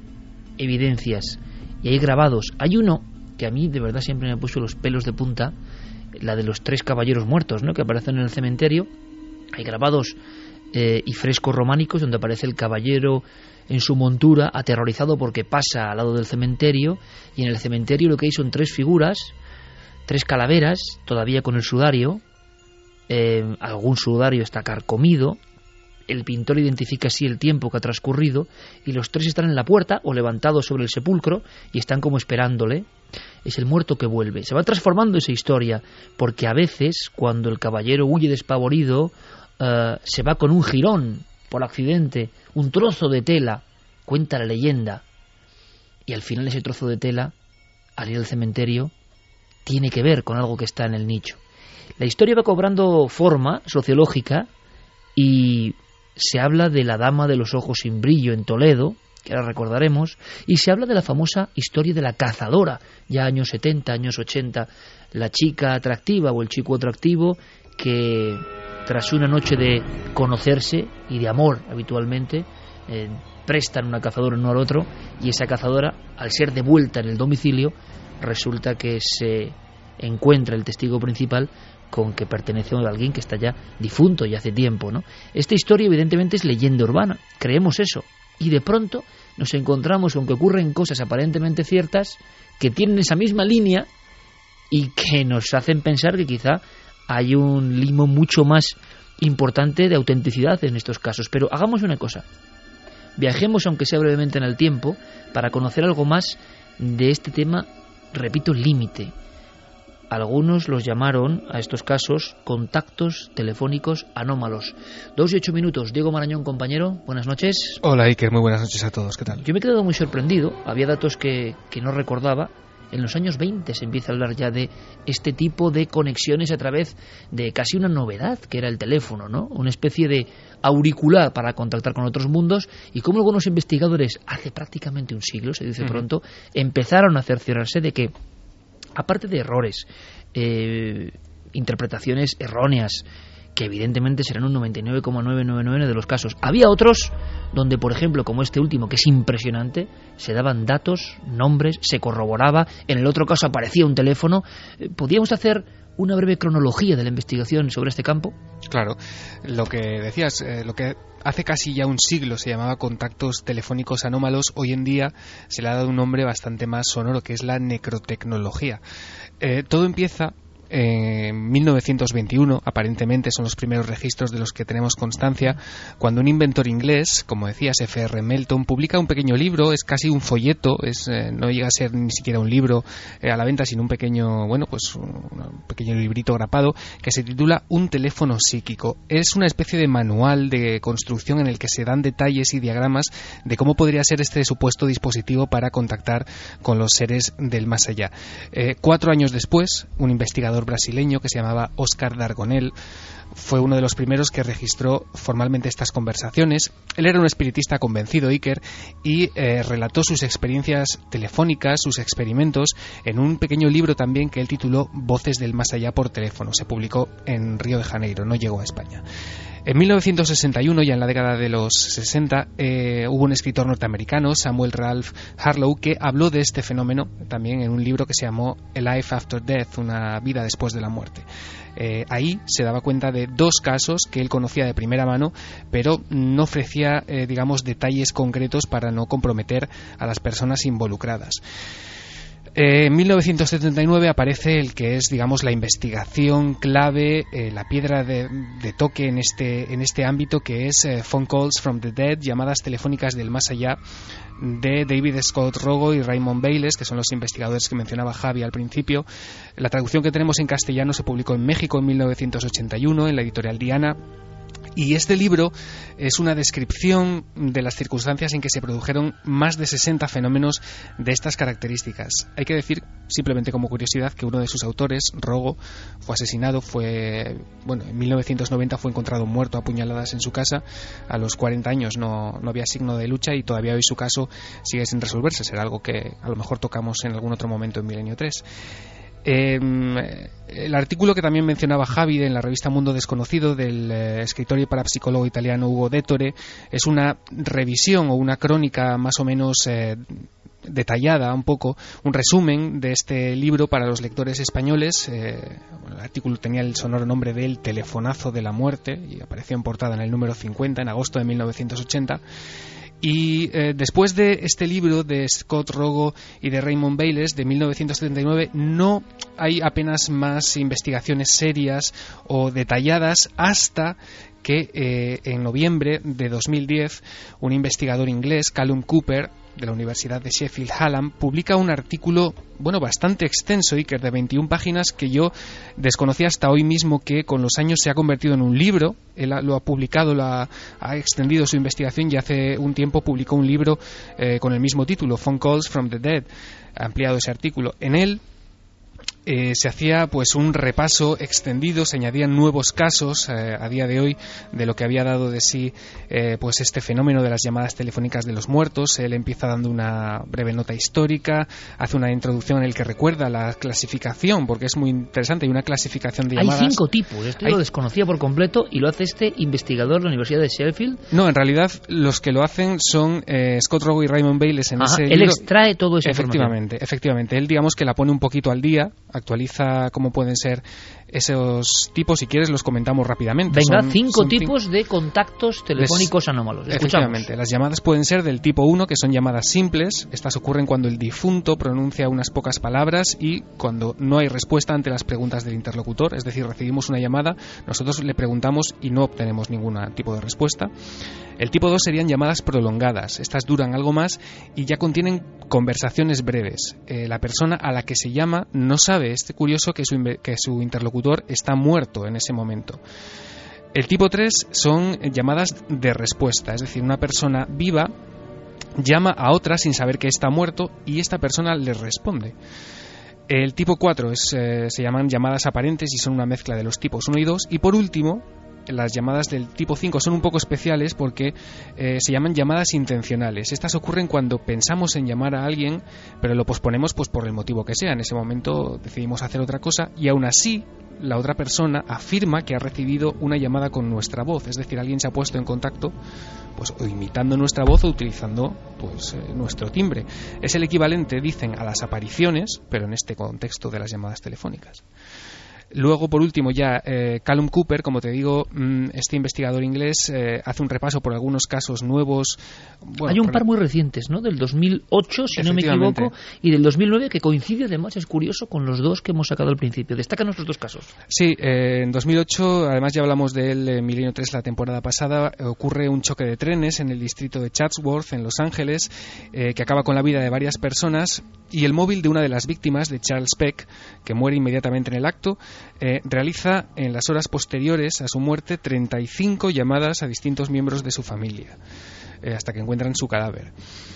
evidencias y hay grabados. Hay uno que a mí de verdad siempre me ha puesto los pelos de punta, la de los tres caballeros muertos, ¿no?, que aparecen en el cementerio. Hay grabados Eh, y frescos románicos donde aparece el caballero en su montura aterrorizado porque pasa al lado del cementerio, y en el cementerio lo que hay son tres figuras, tres calaveras todavía con el sudario, eh, algún sudario está carcomido, el pintor identifica así el tiempo que ha transcurrido, y los tres están en la puerta o levantados sobre el sepulcro y están como esperándole. Es el muerto que vuelve. Se va transformando esa historia, porque a veces cuando el caballero huye despavorido, Uh, se va con un jirón por accidente, un trozo de tela, cuenta la leyenda, y al final ese trozo de tela, al ir al cementerio, tiene que ver con algo que está en el nicho. La historia va cobrando forma sociológica y se habla de la dama de los ojos sin brillo en Toledo, que ahora recordaremos, y se habla de la famosa historia de la cazadora, ya años setenta, años ochenta, la chica atractiva o el chico atractivo que tras una noche de conocerse y de amor habitualmente, eh, prestan una cazadora uno al otro, y esa cazadora, al ser devuelta en el domicilio, resulta que se encuentra el testigo principal con que pertenece a alguien que está ya difunto y hace tiempo, ¿no? Esta historia evidentemente es leyenda urbana, creemos eso, y de pronto nos encontramos con que ocurren cosas aparentemente ciertas que tienen esa misma línea y que nos hacen pensar que quizá hay un limo mucho más importante de autenticidad en estos casos. Pero hagamos una cosa, viajemos aunque sea brevemente en el tiempo para conocer algo más de este tema, repito, límite. Algunos los llamaron a estos casos contactos telefónicos anómalos. Dos y ocho minutos. Diego Marañón, compañero, buenas noches. Hola Iker, muy buenas noches a todos, ¿qué tal? Yo me he quedado muy sorprendido, había datos que, que no recordaba. En los años veinte se empieza a hablar ya de este tipo de conexiones a través de casi una novedad que era el teléfono, ¿no? Una especie de auricular para contactar con otros mundos, y como algunos investigadores hace prácticamente un siglo, se dice pronto, uh-huh. empezaron a cerciorarse de que, aparte de errores, eh, interpretaciones erróneas, que evidentemente serán un noventa y nueve coma novecientos noventa y nueve de los casos, había otros donde, por ejemplo, como este último, que es impresionante, se daban datos, nombres, se corroboraba, en el otro caso aparecía un teléfono. ¿Podríamos hacer una breve cronología de la investigación sobre este campo? Claro, lo que decías, eh, lo que hace casi ya un siglo se llamaba contactos telefónicos anómalos, hoy en día se le ha dado un nombre bastante más sonoro, que es la necrotecnología. Eh, todo empieza en mil novecientos veintiuno, aparentemente son los primeros registros de los que tenemos constancia, cuando un inventor inglés, como decías, F R Melton, publica un pequeño libro, es casi un folleto, es, eh, no llega a ser ni siquiera un libro eh, a la venta, sino un pequeño, bueno, pues un, un pequeño librito grapado, que se titula Un teléfono psíquico. Es una especie de manual de construcción en el que se dan detalles y diagramas de cómo podría ser este supuesto dispositivo para contactar con los seres del más allá. Eh, cuatro años después, un investigador brasileño que se llamaba Oscar Dargonel, fue uno de los primeros que registró formalmente estas conversaciones. Él era un espiritista convencido, Iker, y eh, relató sus experiencias telefónicas, sus experimentos, en un pequeño libro también que él tituló Voces del Más Allá por teléfono. Se publicó en Río de Janeiro, no llegó a España. En mil novecientos sesenta y uno, ya en la década de los sesenta, eh, hubo un escritor norteamericano, Samuel Ralph Harlow, que habló de este fenómeno también en un libro que se llamó A Life After Death, una vida después de la muerte. Eh, ahí se daba cuenta de dos casos que él conocía de primera mano, pero no ofrecía, eh, digamos, detalles concretos para no comprometer a las personas involucradas. Eh, en mil novecientos setenta y nueve aparece el que es, digamos, la investigación clave, eh, la piedra de, de toque en este, en este ámbito, que es eh, Phone Calls from the Dead, llamadas telefónicas del más allá, de David Scott Rogo y Raymond Bayless, que son los investigadores que mencionaba Javi al principio. La traducción que tenemos en castellano se publicó en México en mil novecientos ochenta y uno en la editorial Diana. Y este libro es una descripción de las circunstancias en que se produjeron más de sesenta fenómenos de estas características. Hay que decir, simplemente como curiosidad, que uno de sus autores, Rogo, fue asesinado, fue, bueno, en mil novecientos noventa fue encontrado muerto a puñaladas en su casa. A los cuarenta años no, no había signo de lucha y todavía hoy su caso sigue sin resolverse. Será algo que a lo mejor tocamos en algún otro momento en Milenio tres. Eh, el artículo que también mencionaba Javi en la revista Mundo Desconocido del eh, escritor y parapsicólogo italiano Ugo Dettore es una revisión o una crónica más o menos eh, detallada, un poco, un resumen de este libro para los lectores españoles. Eh, bueno, el artículo tenía el sonoro nombre de El Telefonazo de la Muerte y apareció en portada en el número cincuenta en agosto de mil novecientos ochenta. Y eh, después de este libro de Scott Rogo y de Raymond Bayless de mil novecientos setenta y nueve no hay apenas más investigaciones serias o detalladas hasta que eh, en noviembre de dos mil diez un investigador inglés, Callum Cooper, de la Universidad de Sheffield Hallam, publica un artículo, bueno, bastante extenso, Iker, de veintiuna páginas, que yo desconocía hasta hoy mismo que con los años se ha convertido en un libro. Él lo ha publicado, lo ha, ha extendido su investigación y hace un tiempo publicó un libro eh, con el mismo título, Phone Calls from the Dead, ha ampliado ese artículo. En él Eh, se hacía pues un repaso extendido, se añadían nuevos casos eh, a día de hoy de lo que había dado de sí eh, pues este fenómeno de las llamadas telefónicas de los muertos. Él empieza dando una breve nota histórica, hace una introducción en el que recuerda la clasificación, porque es muy interesante, hay una clasificación de llamadas. Hay cinco tipos, esto hay... lo desconocía por completo y lo hace este investigador de la Universidad de Sheffield. No, en realidad los que lo hacen son eh, Scott Rogo y Raymond Bayless en Ajá, ese él libro. extrae todo eso. Efectivamente, efectivamente. Él, digamos que la pone un poquito al día, actualiza cómo pueden ser esos tipos. Si quieres los comentamos rápidamente. Venga, son, cinco son tipos de contactos telefónicos Les... anómalos. Escuchamos. Efectivamente, las llamadas pueden ser del tipo uno, que son llamadas simples. Estas ocurren cuando el difunto pronuncia unas pocas palabras y cuando no hay respuesta ante las preguntas del interlocutor. Es decir, recibimos una llamada, nosotros le preguntamos y no obtenemos ningún tipo de respuesta. El tipo dos serían llamadas prolongadas. Estas duran algo más y ya contienen conversaciones breves. Eh, la persona a la que se llama no sabe, es curioso, que su, que su interlocutor está muerto en ese momento. El tipo tres son llamadas de respuesta, es decir, una persona viva llama a otra sin saber que está muerto y esta persona le responde. El tipo cuatro es, eh, se llaman llamadas aparentes y son una mezcla de los tipos uno y dos. Y por último, las llamadas del tipo cinco son un poco especiales porque eh, se llaman llamadas intencionales. Estas ocurren cuando pensamos en llamar a alguien, pero lo posponemos pues por el motivo que sea. En ese momento decidimos hacer otra cosa y aún así la otra persona afirma que ha recibido una llamada con nuestra voz. Es decir, alguien se ha puesto en contacto pues o imitando nuestra voz o utilizando pues eh, nuestro timbre. Es el equivalente, dicen, a las apariciones, pero en este contexto de las llamadas telefónicas. Luego, por último, ya eh, Callum Cooper, como te digo, mmm, este investigador inglés eh, hace un repaso por algunos casos nuevos. Bueno, hay un por... par muy recientes, ¿no? Del dos mil ocho, si no me equivoco, y del dos mil nueve, que coincide además, es curioso, con los dos que hemos sacado al principio. Destacan nuestros dos casos. Sí, eh, en dos mil ocho, además ya hablamos de él en Milenio tres la temporada pasada, eh, ocurre un choque de trenes en el distrito de Chatsworth, en Los Ángeles, eh, que acaba con la vida de varias personas, y el móvil de una de las víctimas, de Charles Peck, que muere inmediatamente en el acto, Eh, realiza en las horas posteriores a su muerte treinta y cinco llamadas a distintos miembros de su familia eh, hasta que encuentran su cadáver.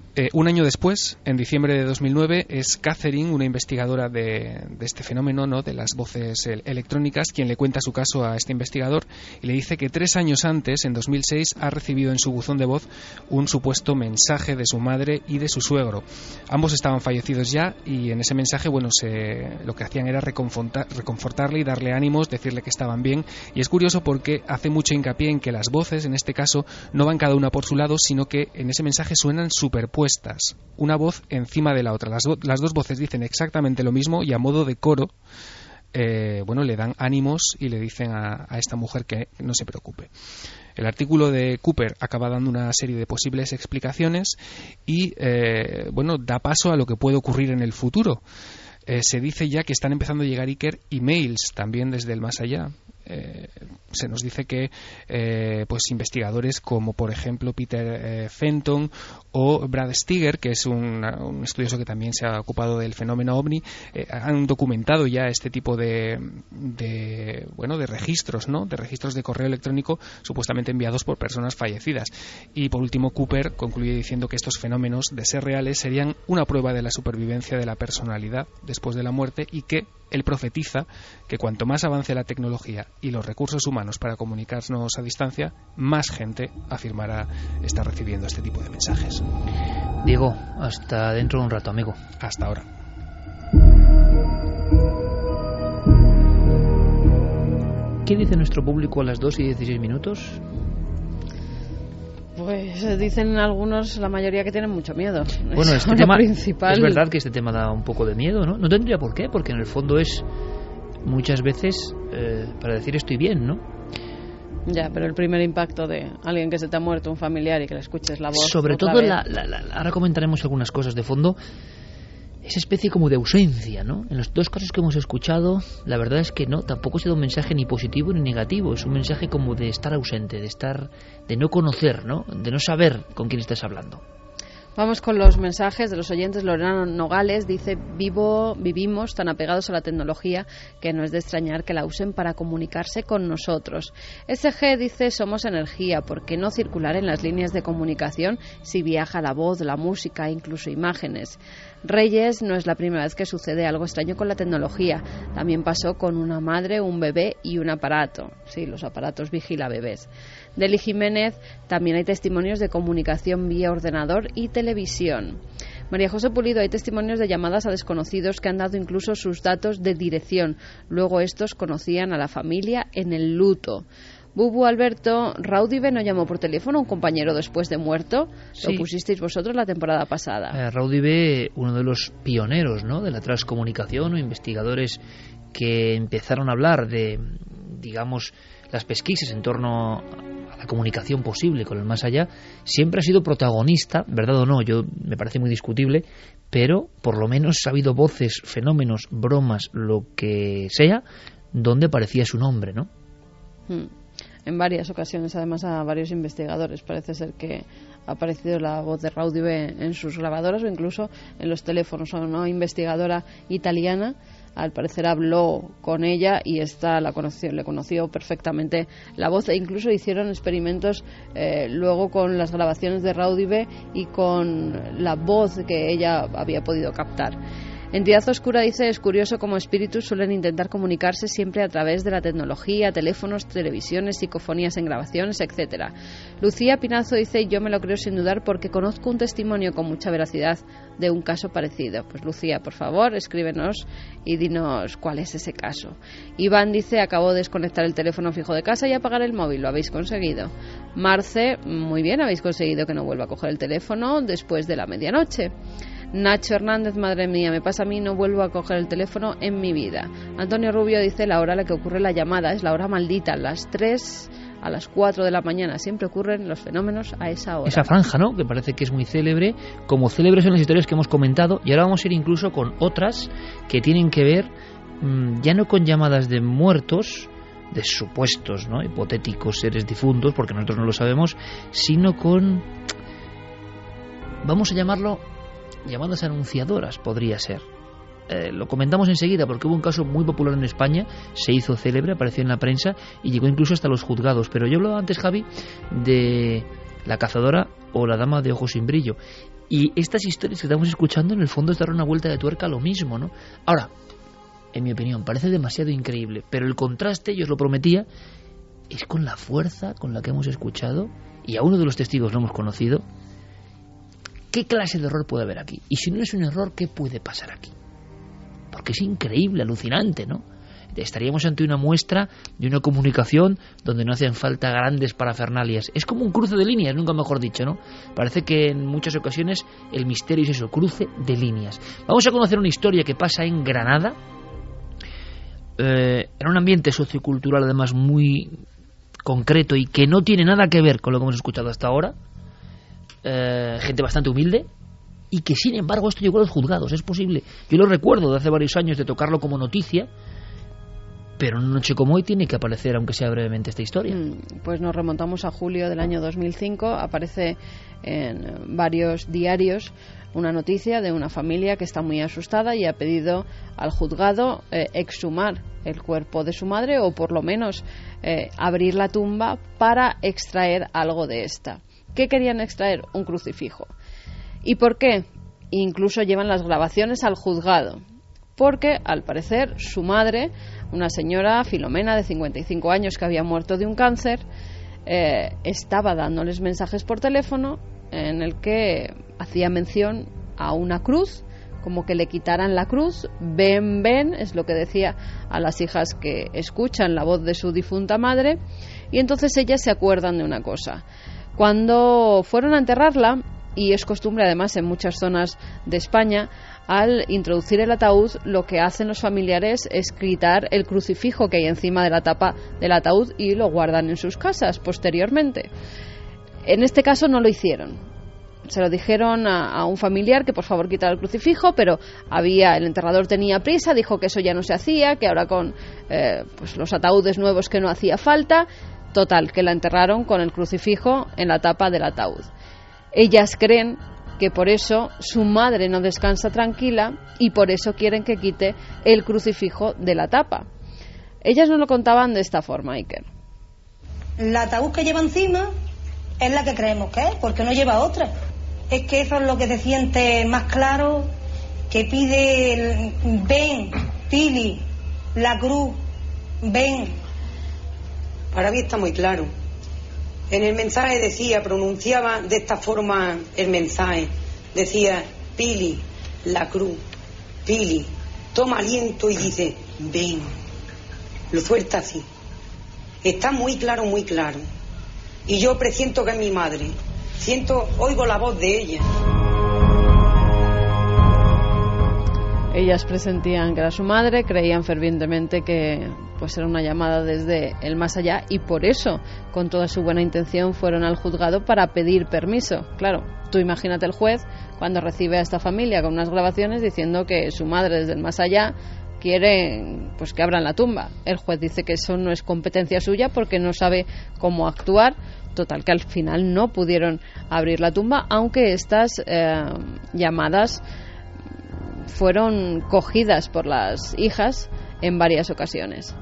Eh, un año después, en diciembre de dos mil nueve, es Catherine, una investigadora de, de este fenómeno, ¿no?, de las voces el, electrónicas, quien le cuenta su caso a este investigador y le dice que tres años antes, en dos mil seis, ha recibido en su buzón de voz un supuesto mensaje de su madre y de su suegro. Ambos estaban fallecidos ya y en ese mensaje, bueno, se, lo que hacían era reconfortar, reconfortarle y darle ánimos, decirle que estaban bien. Y es curioso porque hace mucho hincapié en que las voces, en este caso, no van cada una por su lado, sino que en ese mensaje suenan superpuestas, una voz encima de la otra. Las, las dos voces dicen exactamente lo mismo y a modo de coro, eh, bueno, le dan ánimos y le dicen a, a esta mujer que no se preocupe. El artículo de Cooper acaba dando una serie de posibles explicaciones y, eh, bueno, da paso a lo que puede ocurrir en el futuro. Eh, se dice ya que están empezando a llegar Iker emails también desde el más allá. Eh, se nos dice que eh, pues investigadores como por ejemplo Peter eh, Fenton o Brad Stiger, que es un, un estudioso que también se ha ocupado del fenómeno ovni, eh, han documentado ya este tipo de, de bueno de registros, ¿no? de registros de correo electrónico supuestamente enviados por personas fallecidas. Y por último, Cooper concluye diciendo que estos fenómenos, de ser reales, serían una prueba de la supervivencia de la personalidad después de la muerte, y que él profetiza que cuanto más avance la tecnología y los recursos humanos para comunicarnos a distancia, más gente afirmará estar recibiendo este tipo de mensajes. Diego, hasta dentro de un rato, amigo. Hasta ahora. ¿Qué dice nuestro público a las dos y dieciséis minutos? Pues dicen algunos, la mayoría, que tienen mucho miedo. Bueno, es este tema, principal. es verdad que este tema da un poco de miedo, ¿no? No tendría por qué, porque en el fondo es muchas veces eh, para decir estoy bien, ¿no? Ya, pero el primer impacto de alguien que se te ha muerto, un familiar, y que le escuches la voz. Sobre todo, la, la, la, ahora comentaremos algunas cosas de fondo. Esa especie como de ausencia, ¿no? En los dos casos que hemos escuchado, la verdad es que no, tampoco ha sido un mensaje ni positivo ni negativo. Es un mensaje como de estar ausente, de estar, de no conocer, ¿no? De no saber con quién estás hablando. Vamos con los mensajes de los oyentes. Lorena Nogales dice: Vivo, vivimos tan apegados a la tecnología que no es de extrañar que la usen para comunicarse con nosotros. S G dice: somos energía, ¿por qué no circular en las líneas de comunicación si viaja la voz, la música, incluso imágenes? Reyes: no es la primera vez que sucede algo extraño con la tecnología. También pasó con una madre, un bebé y un aparato. Sí, los aparatos vigila bebés. Deli Jiménez: también hay testimonios de comunicación vía ordenador y televisión. María José Pulido: hay testimonios de llamadas a desconocidos que han dado incluso sus datos de dirección. Luego estos conocían a la familia en el luto. Bubu Alberto: Raudive no llamó por teléfono a un compañero después de muerto. Sí. Lo pusisteis vosotros la temporada pasada. Eh, Raudive, uno de los pioneros, ¿no?, de la transcomunicación, o investigadores que empezaron a hablar de, digamos, las pesquisas en torno a la comunicación posible con el más allá, siempre ha sido protagonista, verdad o no, yo me parece muy discutible, pero por lo menos ha habido voces, fenómenos, bromas, lo que sea, donde aparecía su nombre, ¿no? Hmm. En varias ocasiones, además, a varios investigadores parece ser que ha aparecido la voz de Raudive en sus grabadoras o incluso en los teléfonos. Una investigadora italiana, al parecer, habló con ella y esta la conoció, le conoció perfectamente la voz, e incluso hicieron experimentos eh, luego con las grabaciones de Raudive y con la voz que ella había podido captar. Entidad Oscura dice: es curioso cómo espíritus suelen intentar comunicarse siempre a través de la tecnología, teléfonos, televisiones, psicofonías en grabaciones, etcétera. Lucía Pinazo dice: yo me lo creo sin dudar porque conozco un testimonio con mucha veracidad de un caso parecido. Pues Lucía, por favor, escríbenos y dinos cuál es ese caso. Iván dice: acabo de desconectar el teléfono fijo de casa y apagar el móvil. ¿Lo habéis conseguido? Marce: muy bien, habéis conseguido que no vuelva a coger el teléfono después de la medianoche. Nacho Hernández: madre mía, me pasa a mí, no vuelvo a coger el teléfono en mi vida. Antonio Rubio dice: la hora a la que ocurre la llamada es la hora maldita, las tres a las cuatro de la mañana, siempre ocurren los fenómenos a esa hora. Esa franja, ¿no?, que parece que es muy célebre, como célebres son las historias que hemos comentado, y ahora vamos a ir incluso con otras que tienen que ver mmm, ya no con llamadas de muertos, de supuestos, ¿no?, hipotéticos seres difuntos, porque nosotros no lo sabemos, sino con, vamos a llamarlo, llamadas anunciadoras, podría ser. Eh, lo comentamos enseguida porque hubo un caso muy popular en España, se hizo célebre, apareció en la prensa y llegó incluso hasta los juzgados. Pero yo hablaba antes, Javi, de la cazadora o la dama de ojos sin brillo. Y estas historias que estamos escuchando en el fondo es dar una vuelta de tuerca a lo mismo, ¿no? Ahora, en mi opinión, parece demasiado increíble, pero el contraste, yo os lo prometía, es con la fuerza con la que hemos escuchado, y a uno de los testigos lo hemos conocido. ¿Qué clase de error puede haber aquí? Y si no es un error, ¿qué puede pasar aquí? Porque es increíble, alucinante, ¿no? Estaríamos ante una muestra de una comunicación donde no hacen falta grandes parafernalias. Es como un cruce de líneas, nunca mejor dicho, ¿no? Parece que en muchas ocasiones el misterio es eso, cruce de líneas. Vamos a conocer una historia que pasa en Granada, eh, en un ambiente sociocultural además muy concreto y que no tiene nada que ver con lo que hemos escuchado hasta ahora. Eh, gente bastante humilde, y que sin embargo esto llegó a los juzgados. Es posible, yo lo recuerdo de hace varios años de tocarlo como noticia, pero en una noche como hoy tiene que aparecer, aunque sea brevemente, esta historia. Pues nos remontamos a julio del año dos mil cinco. Aparece en varios diarios una noticia de una familia que está muy asustada y ha pedido al juzgado eh, exhumar el cuerpo de su madre, o por lo menos eh, abrir la tumba para extraer algo de esta. ¿Qué querían extraer? Un crucifijo. ¿Y por qué? Incluso llevan las grabaciones al juzgado, porque al parecer su madre, una señora Filomena de cincuenta y cinco años que había muerto de un cáncer, eh, estaba dándoles mensajes por teléfono en el que hacía mención a una cruz, como que le quitaran la cruz. Ven, ven, es lo que decía a las hijas que escuchan la voz de su difunta madre. Y entonces ellas se acuerdan de una cosa. Cuando fueron a enterrarla, y es costumbre además en muchas zonas de España, al introducir el ataúd, lo que hacen los familiares es quitar el crucifijo que hay encima de la tapa del ataúd y lo guardan en sus casas posteriormente. En este caso no lo hicieron. Se lo dijeron a, a un familiar que por favor quitara el crucifijo, pero había el enterrador tenía prisa, dijo que eso ya no se hacía, que ahora con eh, pues los ataúdes nuevos que no hacía falta. Total, que la enterraron con el crucifijo en la tapa del ataúd. Ellas creen que por eso su madre no descansa tranquila y por eso quieren que quite el crucifijo de la tapa. Ellas nos lo contaban de esta forma, Iker. El ataúd que lleva encima es la que creemos que es, porque no lleva otra. Es que eso es lo que se siente más claro, que pide el ven, Pili, la cruz, ven. Para mí está muy claro. En el mensaje decía, pronunciaba de esta forma el mensaje. Decía, Pili, la cruz, Pili, toma aliento y dice, ven. Lo suelta así. Está muy claro, muy claro. Y yo presiento que es mi madre. Siento, oigo la voz de ella. Ellas presentían que era su madre, creían fervientemente que pues era una llamada desde el más allá, y por eso, con toda su buena intención, fueron al juzgado para pedir permiso. Claro, tú imagínate el juez cuando recibe a esta familia con unas grabaciones diciendo que su madre desde el más allá quiere pues que abran la tumba. El juez dice que eso no es competencia suya porque no sabe cómo actuar. Total, que al final no pudieron abrir la tumba, aunque estas eh, llamadas fueron cogidas por las hijas en varias ocasiones.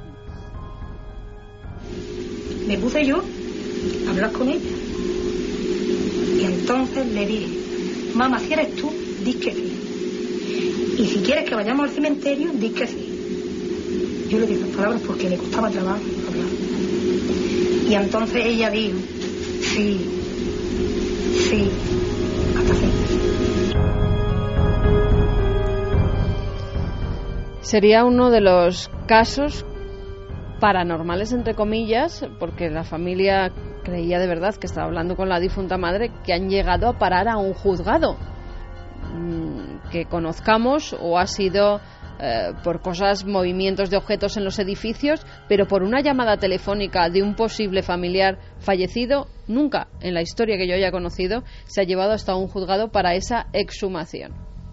Me puse yo a hablar con ella y entonces le dije, mamá, si eres tú, di que sí, y si quieres que vayamos al cementerio, di que sí. Yo le dije esas palabras porque le costaba trabajo hablar, y entonces ella dijo sí, sí, hasta sí. Sería uno de los casos paranormales, entre comillas, porque la familia creía de verdad que estaba hablando con la difunta madre, que han llegado a parar a un juzgado. Que conozcamos, o ha sido eh, por cosas, movimientos de objetos en los edificios, pero por una llamada telefónica de un posible familiar fallecido, nunca en la historia que yo haya conocido se ha llevado hasta un juzgado para esa exhumación.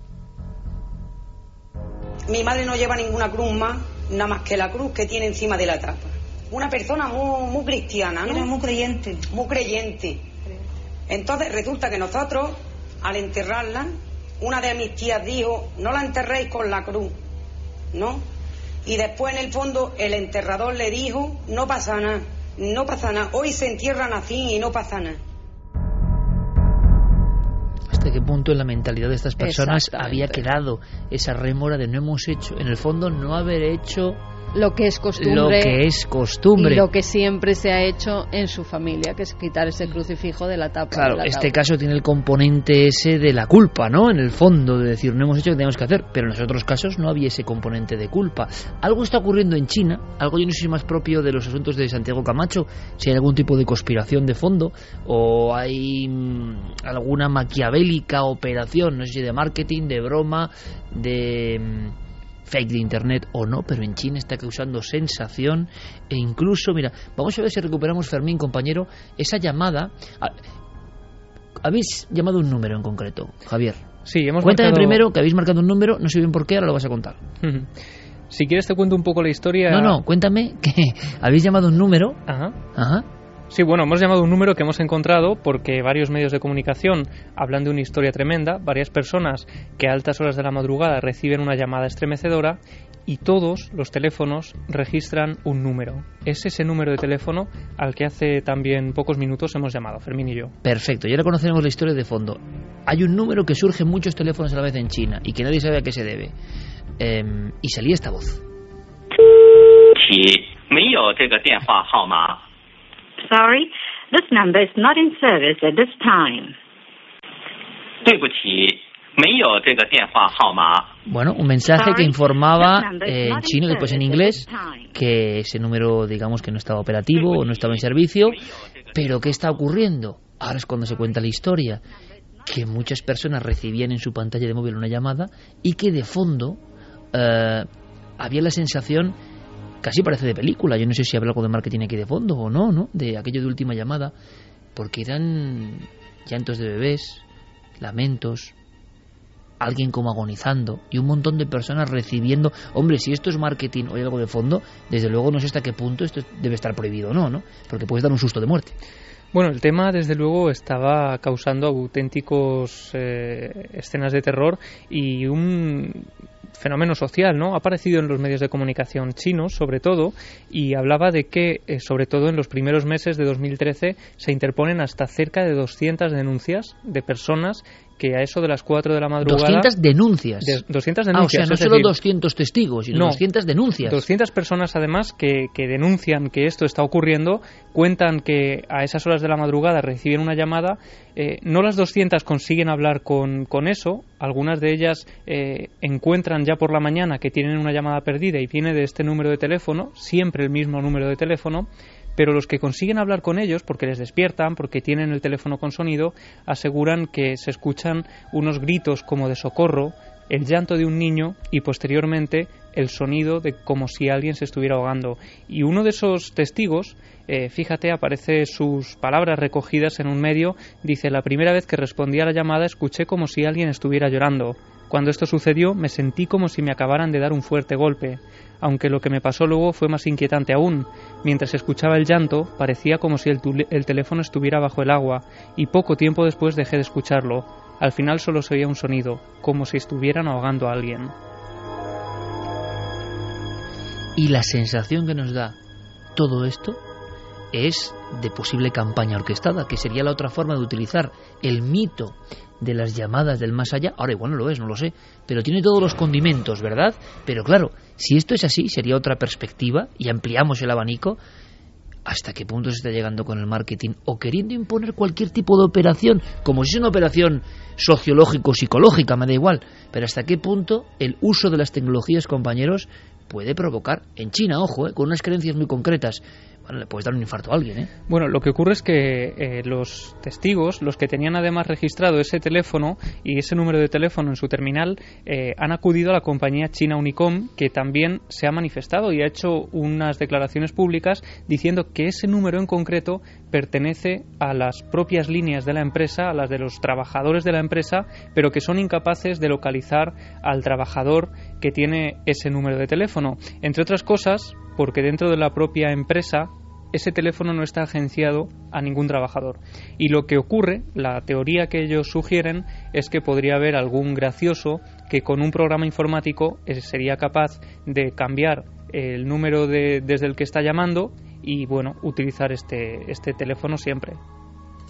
Mi madre no lleva ninguna cruz más, nada más que la cruz que tiene encima de la tapa. Una persona muy, muy cristiana, ¿no? Era muy creyente. Muy creyente. Entonces resulta que nosotros, al enterrarla, una de mis tías dijo, no la enterréis con la cruz, ¿no? Y después, en el fondo, el enterrador le dijo, no pasa nada, no pasa nada. Hoy se entierran así y no pasa nada. hasta qué punto en la mentalidad de estas personas había quedado esa rémora de no hemos hecho, en el fondo no haber hecho lo que es costumbre, lo que es costumbre y lo que siempre se ha hecho en su familia, que es quitar ese crucifijo de la tapa. Claro, la este caso tiene el componente ese de la culpa, ¿no? En el fondo, de decir, no hemos hecho lo que teníamos que hacer, pero en los otros casos no había ese componente de culpa. Algo está ocurriendo en China, algo yo no sé si más propio de los asuntos de Santiago Camacho, si hay algún tipo de conspiración de fondo, o hay mmm, alguna maquiavélica operación, no sé si de marketing, de broma, de Mmm, fake de internet o no, pero en China está causando sensación e incluso, mira, vamos a ver si recuperamos, Fermín, compañero, esa llamada. Habéis llamado un número en concreto, Javier. Sí, hemos Cuéntame marcado... primero que habéis marcado un número, no sé bien por qué, ahora lo vas a contar. Si quieres te cuento un poco la historia. No, no, cuéntame que habéis llamado un número. Ajá. Ajá. Sí, bueno, hemos llamado un número que hemos encontrado porque varios medios de comunicación hablan de una historia tremenda, varias personas que a altas horas de la madrugada reciben una llamada estremecedora y todos los teléfonos registran un número. Es ese número de teléfono al que hace también pocos minutos hemos llamado, Fermín y yo. Perfecto, y ahora conoceremos la historia de fondo. Hay un número que surge en muchos teléfonos a la vez en China y que nadie sabe a qué se debe. Eh, y salía esta voz. Sorry, this number is not in service at this time. Bueno, un mensaje que informaba eh, en chino y después en inglés que ese número, digamos, que no estaba operativo o no estaba en servicio. Pero ¿qué está ocurriendo? Ahora es cuando se cuenta la historia, que muchas personas recibían en su pantalla de móvil una llamada y que de fondo eh, había la sensación, casi parece de película, yo no sé si habrá algo de marketing aquí de fondo o no, ¿no? De aquello de última llamada, porque eran llantos de bebés, lamentos, alguien como agonizando y un montón de personas recibiendo. Hombre, si esto es marketing o hay algo de fondo, desde luego no sé hasta qué punto esto debe estar prohibido o no, ¿no? Porque puedes dar un susto de muerte. Bueno, el tema desde luego estaba causando auténticos eh, escenas de terror y un fenómeno social, ¿no? Ha aparecido en los medios de comunicación chinos, sobre todo, y hablaba de que, eh, sobre todo en los primeros meses de dos mil trece, se interponen hasta cerca de doscientas denuncias de personas que a eso de las cuatro de la madrugada... doscientas denuncias. De, doscientas denuncias. Ah, o sea, no solo decir, doscientos testigos, sino no, doscientas denuncias. doscientas personas, además, que, que denuncian que esto está ocurriendo, cuentan que a esas horas de la madrugada reciben una llamada. Eh, no las doscientas consiguen hablar con, con eso. Algunas de ellas eh, encuentran ya por la mañana que tienen una llamada perdida y viene de este número de teléfono, siempre el mismo número de teléfono. Pero los que consiguen hablar con ellos, porque les despiertan, porque tienen el teléfono con sonido, aseguran que se escuchan unos gritos como de socorro, el llanto de un niño y posteriormente el sonido de como si alguien se estuviera ahogando. Y uno de esos testigos, eh, fíjate, aparece sus palabras recogidas en un medio, dice: la primera vez que respondí a la llamada escuché como si alguien estuviera llorando. Cuando esto sucedió me sentí como si me acabaran de dar un fuerte golpe, aunque lo que me pasó luego fue más inquietante aún. Mientras escuchaba el llanto, parecía como si el, el teléfono estuviera bajo el agua, y poco tiempo después dejé de escucharlo. Al final solo se oía un sonido, como si estuvieran ahogando a alguien. Y la sensación que nos da todo esto es de posible campaña orquestada, que sería la otra forma de utilizar el mito de las llamadas del más allá. Ahora igual no lo es, no lo sé, pero tiene todos los condimentos, ¿verdad? Pero claro, si esto es así, sería otra perspectiva y ampliamos el abanico. ¿Hasta qué punto se está llegando con el marketing o queriendo imponer cualquier tipo de operación, como si es una operación sociológico-psicológica, me da igual? Pero ¿hasta qué punto el uso de las tecnologías, compañeros, puede provocar, en China, ojo, eh, con unas creencias muy concretas, bueno, le puedes dar un infarto a alguien, ¿eh? Bueno, lo que ocurre es que eh, los testigos, los que tenían además registrado ese teléfono y ese número de teléfono en su terminal, eh, han acudido a la compañía china Unicom, que también se ha manifestado y ha hecho unas declaraciones públicas diciendo que ese número en concreto pertenece a las propias líneas de la empresa, a las de los trabajadores de la empresa, pero que son incapaces de localizar al trabajador que tiene ese número de teléfono. Entre otras cosas, porque dentro de la propia empresa ese teléfono no está agenciado a ningún trabajador. Y lo que ocurre, la teoría que ellos sugieren, es que podría haber algún gracioso que con un programa informático sería capaz de cambiar el número de, desde el que está llamando y, bueno, utilizar este, este teléfono siempre.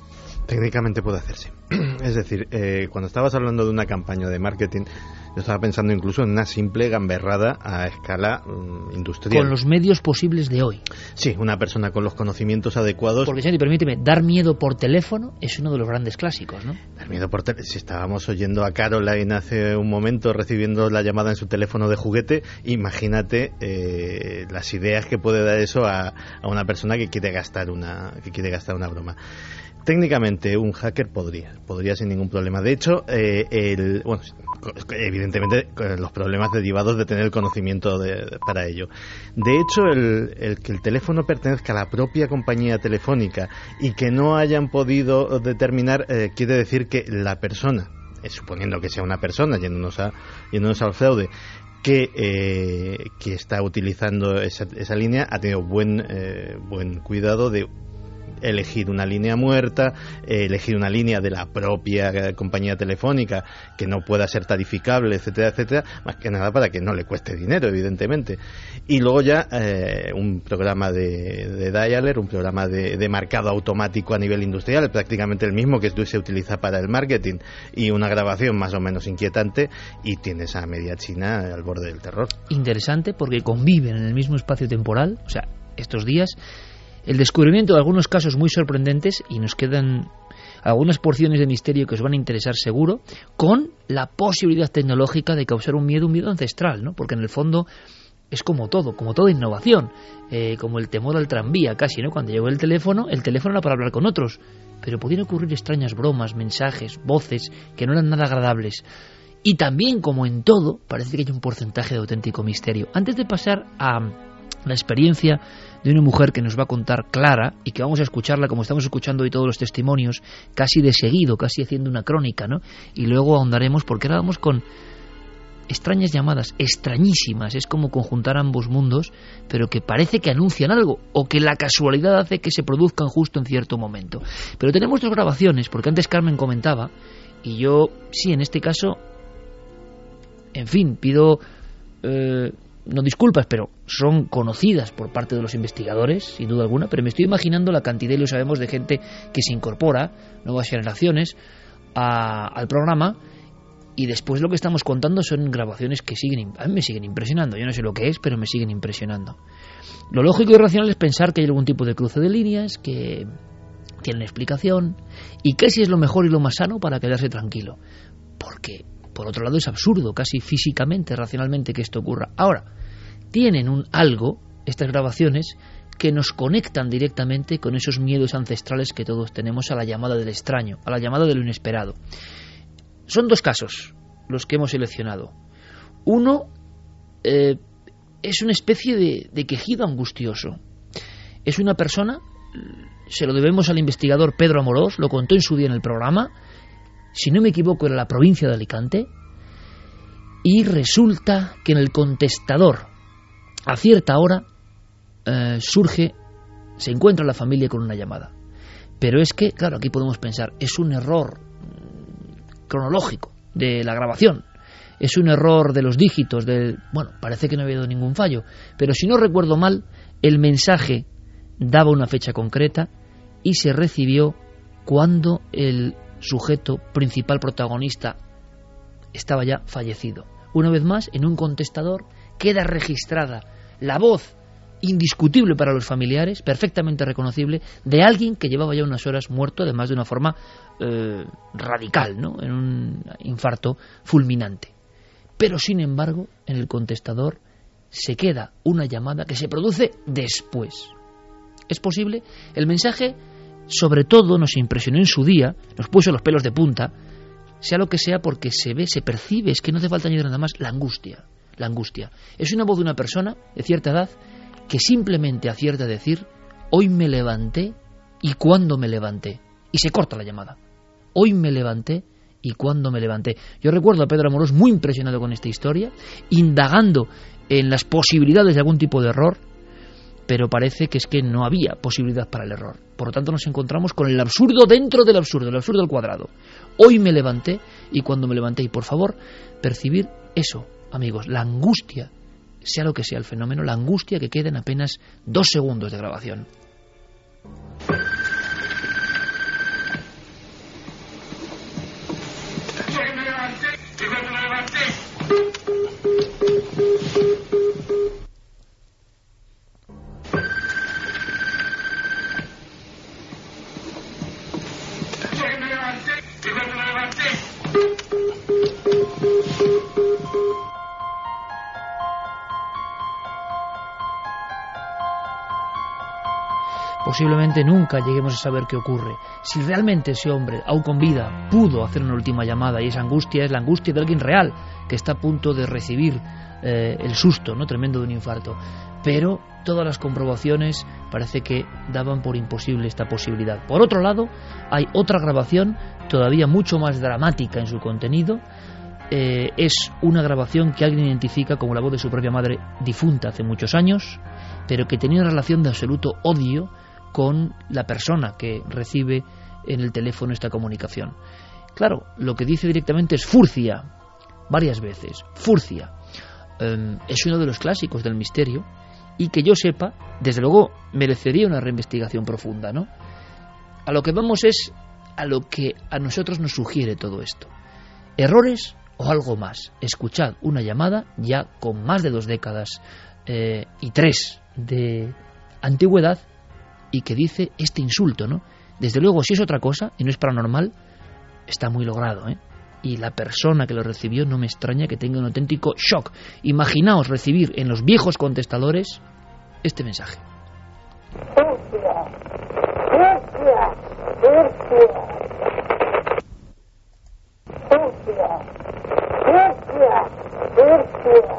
Técnicamente puede hacerse. Es decir, eh, cuando estabas hablando de una campaña de marketing, yo estaba pensando incluso en una simple gamberrada a escala um, industrial. Con los medios posibles de hoy. Sí, una persona con los conocimientos adecuados. Porque, Santi, permíteme, dar miedo por teléfono es uno de los grandes clásicos, ¿no? Dar miedo por teléfono. Si estábamos oyendo a Caroline hace un momento recibiendo la llamada en su teléfono de juguete, imagínate eh, las ideas que puede dar eso a, a una persona que quiere gastar una, que quiere gastar una broma. Técnicamente un hacker podría, podría sin ningún problema. De hecho, eh, el, bueno, evidentemente los problemas derivados de tener el conocimiento de, para ello. De hecho, el, el que el teléfono pertenezca a la propia compañía telefónica y que no hayan podido determinar, eh, quiere decir que la persona, eh, suponiendo que sea una persona, yéndonos, a, yéndonos al fraude, que, eh, que está utilizando esa, esa línea, ha tenido buen, eh, buen cuidado de elegir una línea muerta, eh, elegir una línea de la propia eh, compañía telefónica que no pueda ser tarificable, etcétera, etcétera, más que nada para que no le cueste dinero, evidentemente. Y luego ya eh, un programa de, de dialer, un programa de, de marcado automático a nivel industrial, prácticamente el mismo que se utiliza para el marketing, y una grabación más o menos inquietante, y tienes a media China al borde del terror. Interesante porque conviven en el mismo espacio temporal, o sea, estos días el descubrimiento de algunos casos muy sorprendentes, y nos quedan algunas porciones de misterio que os van a interesar seguro, con la posibilidad tecnológica de causar un miedo, un miedo ancestral, ¿no? Porque en el fondo es como todo, como toda innovación, eh, como el temor al tranvía casi, ¿no? Cuando llegó el teléfono, el teléfono era para hablar con otros, pero podían ocurrir extrañas bromas, mensajes, voces que no eran nada agradables. Y también, como en todo, parece que hay un porcentaje de auténtico misterio. Antes de pasar a la experiencia de una mujer que nos va a contar Clara, y que vamos a escucharla como estamos escuchando hoy todos los testimonios, casi de seguido, casi haciendo una crónica, ¿no? Y luego ahondaremos, porque ahora vamos con extrañas llamadas, extrañísimas, es como conjuntar ambos mundos, pero que parece que anuncian algo, o que la casualidad hace que se produzcan justo en cierto momento. Pero tenemos dos grabaciones, porque antes Carmen comentaba, y yo, sí, en este caso, en fin, pido... Eh, no disculpas, pero son conocidas por parte de los investigadores, sin duda alguna, pero me estoy imaginando la cantidad, y lo sabemos, de gente que se incorpora, nuevas generaciones, a, al programa, y después lo que estamos contando son grabaciones que siguen, a mí me siguen impresionando. Yo no sé lo que es, pero me siguen impresionando. Lo lógico y racional es pensar que hay algún tipo de cruce de líneas, que tienen explicación, y que si es lo mejor y lo más sano para quedarse tranquilo. Porque, por otro lado, es absurdo, casi físicamente, racionalmente, que esto ocurra. Ahora, tienen un algo, estas grabaciones, que nos conectan directamente con esos miedos ancestrales que todos tenemos a la llamada del extraño, a la llamada de lo inesperado. Son dos casos los que hemos seleccionado. Uno eh, es una especie de, de quejido angustioso. Es una persona, se lo debemos al investigador Pedro Amorós, lo contó en su día en el programa, si no me equivoco era la provincia de Alicante, y resulta que en el contestador, a cierta hora, eh, surge, se encuentra la familia con una llamada. Pero es que, claro, aquí podemos pensar, es un error cronológico de la grabación, es un error de los dígitos, de, bueno, parece que no ha habido ningún fallo, pero si no recuerdo mal, el mensaje daba una fecha concreta y se recibió cuando el sujeto principal protagonista estaba ya fallecido. Una vez más, en un contestador queda registrada la voz indiscutible para los familiares, perfectamente reconocible, de alguien que llevaba ya unas horas muerto, además de una forma eh, radical, ¿no? En un infarto fulminante. Pero sin embargo, en el contestador se queda una llamada que se produce después. ¿Es posible? El mensaje, sobre todo, nos impresionó en su día, nos puso los pelos de punta, sea lo que sea, porque se ve, se percibe, es que no hace falta añadir nada más, la angustia. La angustia. Es una voz de una persona de cierta edad que simplemente acierta a decir: hoy me levanté y cuándo me levanté. Y se corta la llamada. Hoy me levanté y cuándo me levanté. Yo recuerdo a Pedro Amorós muy impresionado con esta historia, indagando en las posibilidades de algún tipo de error, pero parece que es que no había posibilidad para el error. Por lo tanto nos encontramos con el absurdo dentro del absurdo, el absurdo al cuadrado. Hoy me levanté y cuándo me levanté. Y por favor, percibir eso, amigos, la angustia, sea lo que sea el fenómeno, la angustia que queda en apenas dos segundos de grabación. posiblemente nunca lleguemos a saber qué ocurre. Si realmente ese hombre, aún con vida, pudo hacer una última llamada, y esa angustia es la angustia de alguien real que está a punto de recibir eh, el susto, ¿no?, tremendo de un infarto. Pero todas las comprobaciones parece que daban por imposible esta posibilidad. Por otro lado, hay otra grabación todavía mucho más dramática en su contenido. Eh, es una grabación que alguien identifica como la voz de su propia madre difunta hace muchos años, pero que tenía una relación de absoluto odio con la persona que recibe en el teléfono esta comunicación. Claro, lo que dice directamente es Furcia, varias veces, Furcia. Eh, es uno de los clásicos del misterio, y que yo sepa, desde luego merecería una reinvestigación profunda, ¿no? A lo que vamos es a lo que a nosotros nos sugiere todo esto. Errores o algo más. Escuchad una llamada ya con más de dos décadas eh, y tres de antigüedad, y que dice este insulto, ¿no? Desde luego, si es otra cosa y no es paranormal, está muy logrado, ¿eh? Y la persona que lo recibió no me extraña que tenga un auténtico shock. Imaginaos recibir en los viejos contestadores este mensaje. Furcia, Furcia, Furcia, Furcia, Furcia, Furcia.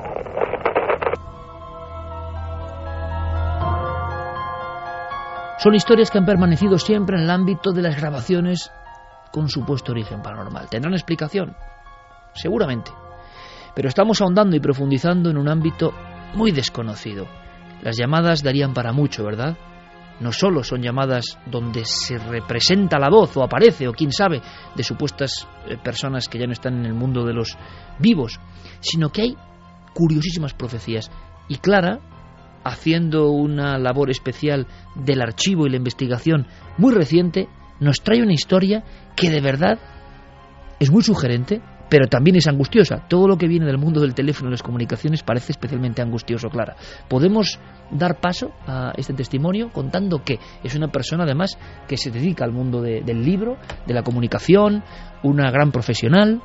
Son historias que han permanecido siempre en el ámbito de las grabaciones con supuesto origen paranormal. ¿Tendrán explicación? Seguramente. Pero estamos ahondando y profundizando en un ámbito muy desconocido. Las llamadas darían para mucho, ¿verdad? No solo son llamadas donde se representa la voz o aparece, o quién sabe, de supuestas eh, personas que ya no están en el mundo de los vivos, sino que hay curiosísimas profecías. Y Clara, haciendo una labor especial del archivo y la investigación muy reciente, nos trae una historia que de verdad es muy sugerente, pero también es angustiosa. Todo lo que viene del mundo del teléfono y las comunicaciones parece especialmente angustioso, Clara. ¿Podemos dar paso a este testimonio contando que es una persona, además, que se dedica al mundo de, del libro, de la comunicación, una gran profesional?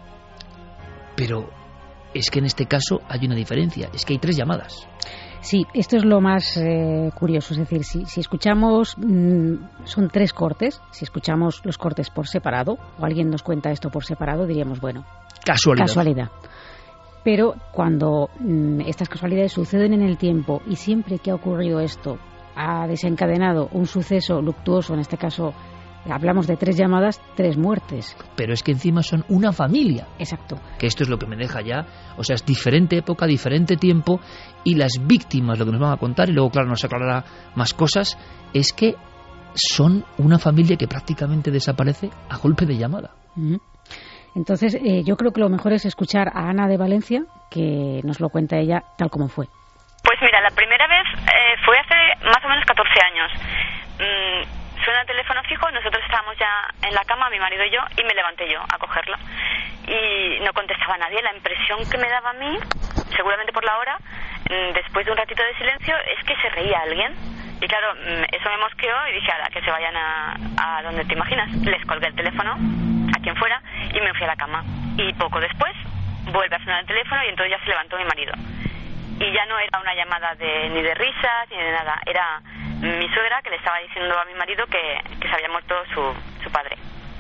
Pero es que en este caso hay una diferencia, es que hay tres llamadas. Sí, esto es lo más eh, curioso, es decir, si, si escuchamos, mmm, son tres cortes, si escuchamos los cortes por separado, o alguien nos cuenta esto por separado, diríamos, bueno, casualidad. casualidad. Pero cuando mmm, estas casualidades suceden en el tiempo, y siempre que ha ocurrido esto, ha desencadenado un suceso luctuoso, en este caso hablamos de tres llamadas, tres muertes. Pero es que encima son una familia. Exacto. Que esto es lo que me deja ya, o sea, es diferente época, diferente tiempo, y las víctimas, lo que nos van a contar, y luego, claro, nos aclarará más cosas, es que son una familia que prácticamente desaparece a golpe de llamada. Uh-huh. Entonces, eh, yo creo que lo mejor es escuchar a Ana de Valencia, que nos lo cuenta ella tal como fue. Pues mira, la primera vez eh, fue hace más o menos catorce años. Mm, Suena el teléfono fijo, nosotros estábamos ya en la cama, mi marido y yo, y me levanté yo a cogerlo. Y no contestaba nadie. La impresión que me daba a mí, seguramente por la hora, después de un ratito de silencio, es que se reía alguien. Y claro, eso me mosqueó y dije, ala, que se vayan a, a donde te imaginas. Les colgué el teléfono, a quien fuera, y me fui a la cama. Y poco después, vuelve a sonar el teléfono y entonces ya se levantó mi marido. Y ya no era una llamada de, ni de risas ni de nada, era mi suegra que le estaba diciendo a mi marido que, que se había muerto su, su padre.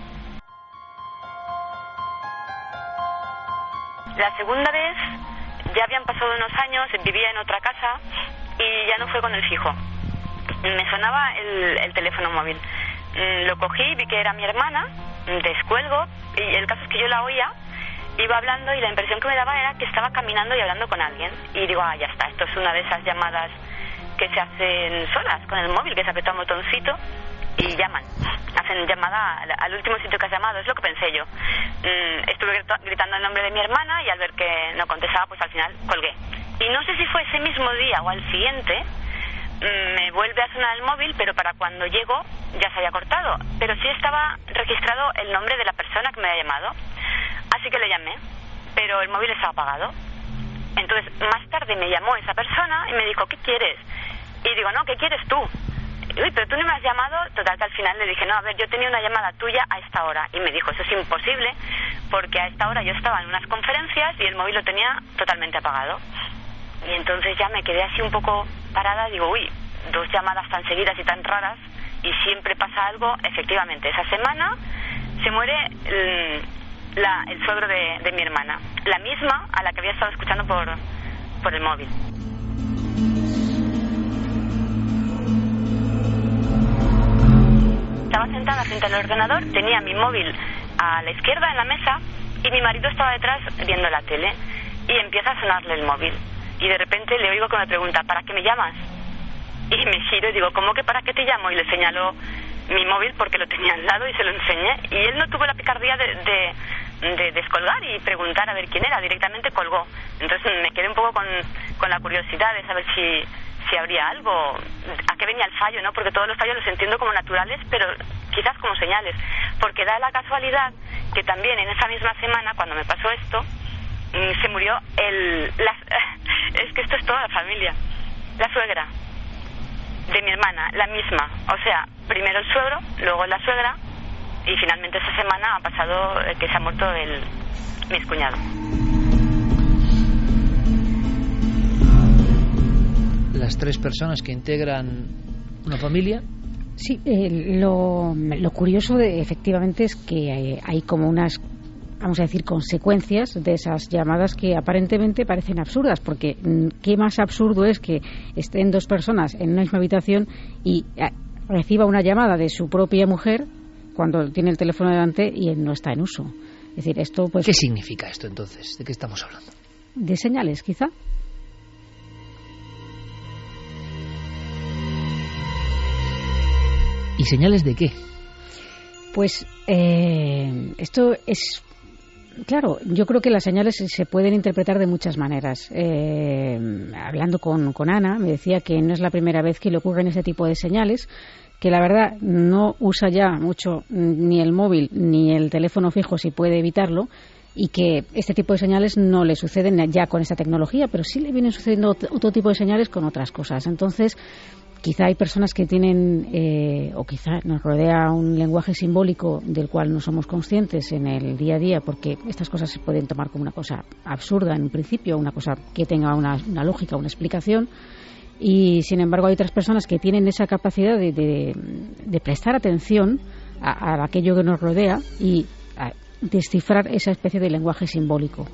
La segunda vez ya habían pasado unos años, vivía en otra casa y ya no fue con el fijo. Me sonaba el, el teléfono móvil. Lo cogí, vi que era mi hermana, descuelgo y el caso es que yo la oía. Iba hablando y la impresión que me daba era que estaba caminando y hablando con alguien. Y digo, ah, ya está, esto es una de esas llamadas que se hacen solas con el móvil, que se aprieta un botoncito y llaman. Hacen llamada al, al último sitio que has llamado, es lo que pensé yo. Mm, estuve gritando el nombre de mi hermana y al ver que no contestaba, pues al final colgué. Y no sé si fue ese mismo día o al siguiente, mm, me vuelve a sonar el móvil, pero para cuando llego ya se había cortado. Pero sí estaba registrado el nombre de la persona que me había llamado. Así que le llamé, pero el móvil estaba apagado. Entonces, más tarde me llamó esa persona y me dijo, ¿qué quieres? Y digo, no, ¿qué quieres tú? Uy, pero tú no me has llamado. Total, que al final le dije, no, a ver, yo tenía una llamada tuya a esta hora. Y me dijo, eso es imposible, porque a esta hora yo estaba en unas conferencias y el móvil lo tenía totalmente apagado. Y entonces ya me quedé así un poco parada, digo, uy, dos llamadas tan seguidas y tan raras y siempre pasa algo. Efectivamente, esa semana se muere el, la, el suegro de, de mi hermana, la misma a la que había estado escuchando por, por el móvil. Estaba sentada frente al ordenador, tenía mi móvil a la izquierda en la mesa y mi marido estaba detrás viendo la tele y empieza a sonarle el móvil y de repente le oigo que me pregunta, ¿para qué me llamas? Y me giro y digo, ¿cómo que para qué te llamo? Y le señalo mi móvil porque lo tenía al lado y se lo enseñé y él no tuvo la picardía de, de, de descolgar y preguntar a ver quién era, directamente colgó. Entonces me quedé un poco con, con la curiosidad de saber si, si habría algo, a qué venía el fallo, ¿no? Porque todos los fallos los entiendo como naturales, pero quizás como señales, porque da la casualidad que también en esa misma semana, cuando me pasó esto, se murió el... La, es que esto es toda la familia, la suegra de mi hermana, la misma, o sea, primero el suegro, luego la suegra y finalmente esta semana ha pasado que se ha muerto el mi excuñado. Las tres personas que integran una familia. Sí, eh, lo, lo curioso de, efectivamente es que hay, hay como unas, vamos a decir, consecuencias de esas llamadas que aparentemente parecen absurdas, porque ¿qué más absurdo es que estén dos personas en una misma habitación y eh, reciba una llamada de su propia mujer cuando tiene el teléfono delante y él no está en uso? Es decir, esto pues... ¿Qué significa esto entonces? ¿De qué estamos hablando? De señales, quizá. ¿Y señales de qué? Pues eh, esto es... Claro, yo creo que las señales se pueden interpretar de muchas maneras. Eh, hablando con, con Ana, me decía que no es la primera vez que le ocurren ese tipo de señales, que la verdad no usa ya mucho ni el móvil ni el teléfono fijo si puede evitarlo, y que este tipo de señales no le suceden ya con esta tecnología, pero sí le vienen sucediendo otro tipo de señales con otras cosas. Entonces, quizá hay personas que tienen, eh, o quizá nos rodea un lenguaje simbólico del cual no somos conscientes en el día a día, porque estas cosas se pueden tomar como una cosa absurda en un principio, una cosa que tenga una, una lógica, una explicación, y sin embargo hay otras personas que tienen esa capacidad de, de, de prestar atención a, a aquello que nos rodea y a descifrar esa especie de lenguaje simbólico.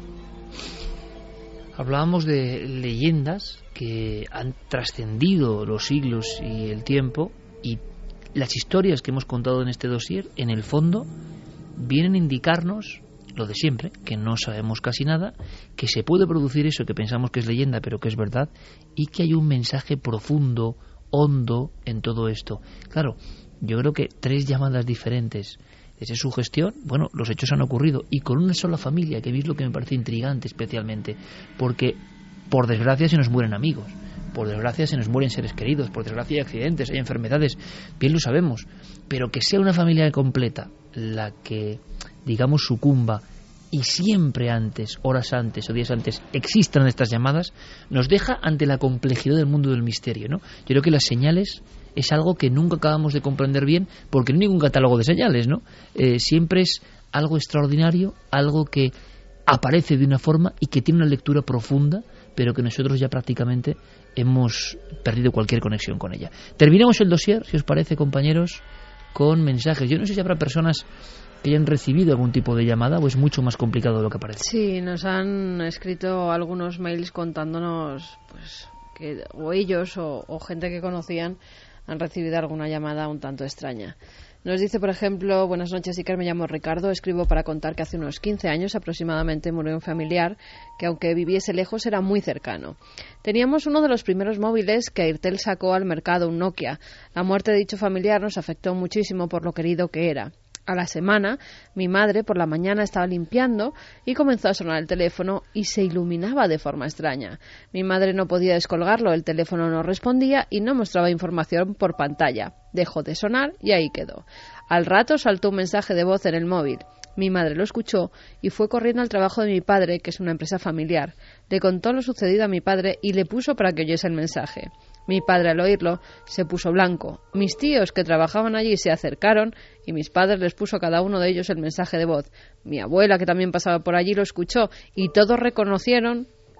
Hablábamos de leyendas que han trascendido los siglos y el tiempo, y las historias que hemos contado en este dossier, en el fondo, vienen a indicarnos lo de siempre, que no sabemos casi nada, que se puede producir eso que pensamos que es leyenda pero que es verdad, y que hay un mensaje profundo, hondo en todo esto. Claro, yo creo que tres llamadas diferentes, desde su gestión, bueno, los hechos han ocurrido, y con una sola familia, que veis lo que me parece intrigante especialmente, porque por desgracia se nos mueren amigos, por desgracia se nos mueren seres queridos, por desgracia hay accidentes, hay enfermedades, bien lo sabemos, pero que sea una familia completa la que, digamos, sucumba, y siempre antes, horas antes o días antes, existan estas llamadas, nos deja ante la complejidad del mundo del misterio, ¿no? Yo creo que las señales es algo que nunca acabamos de comprender bien, porque no hay ningún catálogo de señales, ¿no? Eh, siempre es algo extraordinario, algo que aparece de una forma y que tiene una lectura profunda, pero que nosotros ya prácticamente hemos perdido cualquier conexión con ella. Terminamos el dossier, si os parece, compañeros, con mensajes. Yo no sé si habrá personas que hayan recibido algún tipo de llamada, o es mucho más complicado de lo que parece. Sí, nos han escrito algunos mails contándonos pues que o ellos o, o gente que conocían han recibido alguna llamada un tanto extraña. Nos dice, por ejemplo, buenas noches, Iker, me llamo Ricardo, escribo para contar que hace unos quince años aproximadamente murió un familiar que, aunque viviese lejos, era muy cercano. Teníamos uno de los primeros móviles que Airtel sacó al mercado, un Nokia. La muerte de dicho familiar nos afectó muchísimo por lo querido que era. A la semana, mi madre por la mañana estaba limpiando y comenzó a sonar el teléfono y se iluminaba de forma extraña. Mi madre no podía descolgarlo, el teléfono no respondía y no mostraba información por pantalla. Dejó de sonar y ahí quedó. Al rato saltó un mensaje de voz en el móvil. Mi madre lo escuchó y fue corriendo al trabajo de mi padre, que es una empresa familiar. Le contó lo sucedido a mi padre y le puso para que oyese el mensaje. Mi padre, al oírlo, se puso blanco. Mis tíos, que trabajaban allí, se acercaron y mis padres les puso a cada uno de ellos el mensaje de voz. Mi abuela, que también pasaba por allí, lo escuchó y todos reconocieron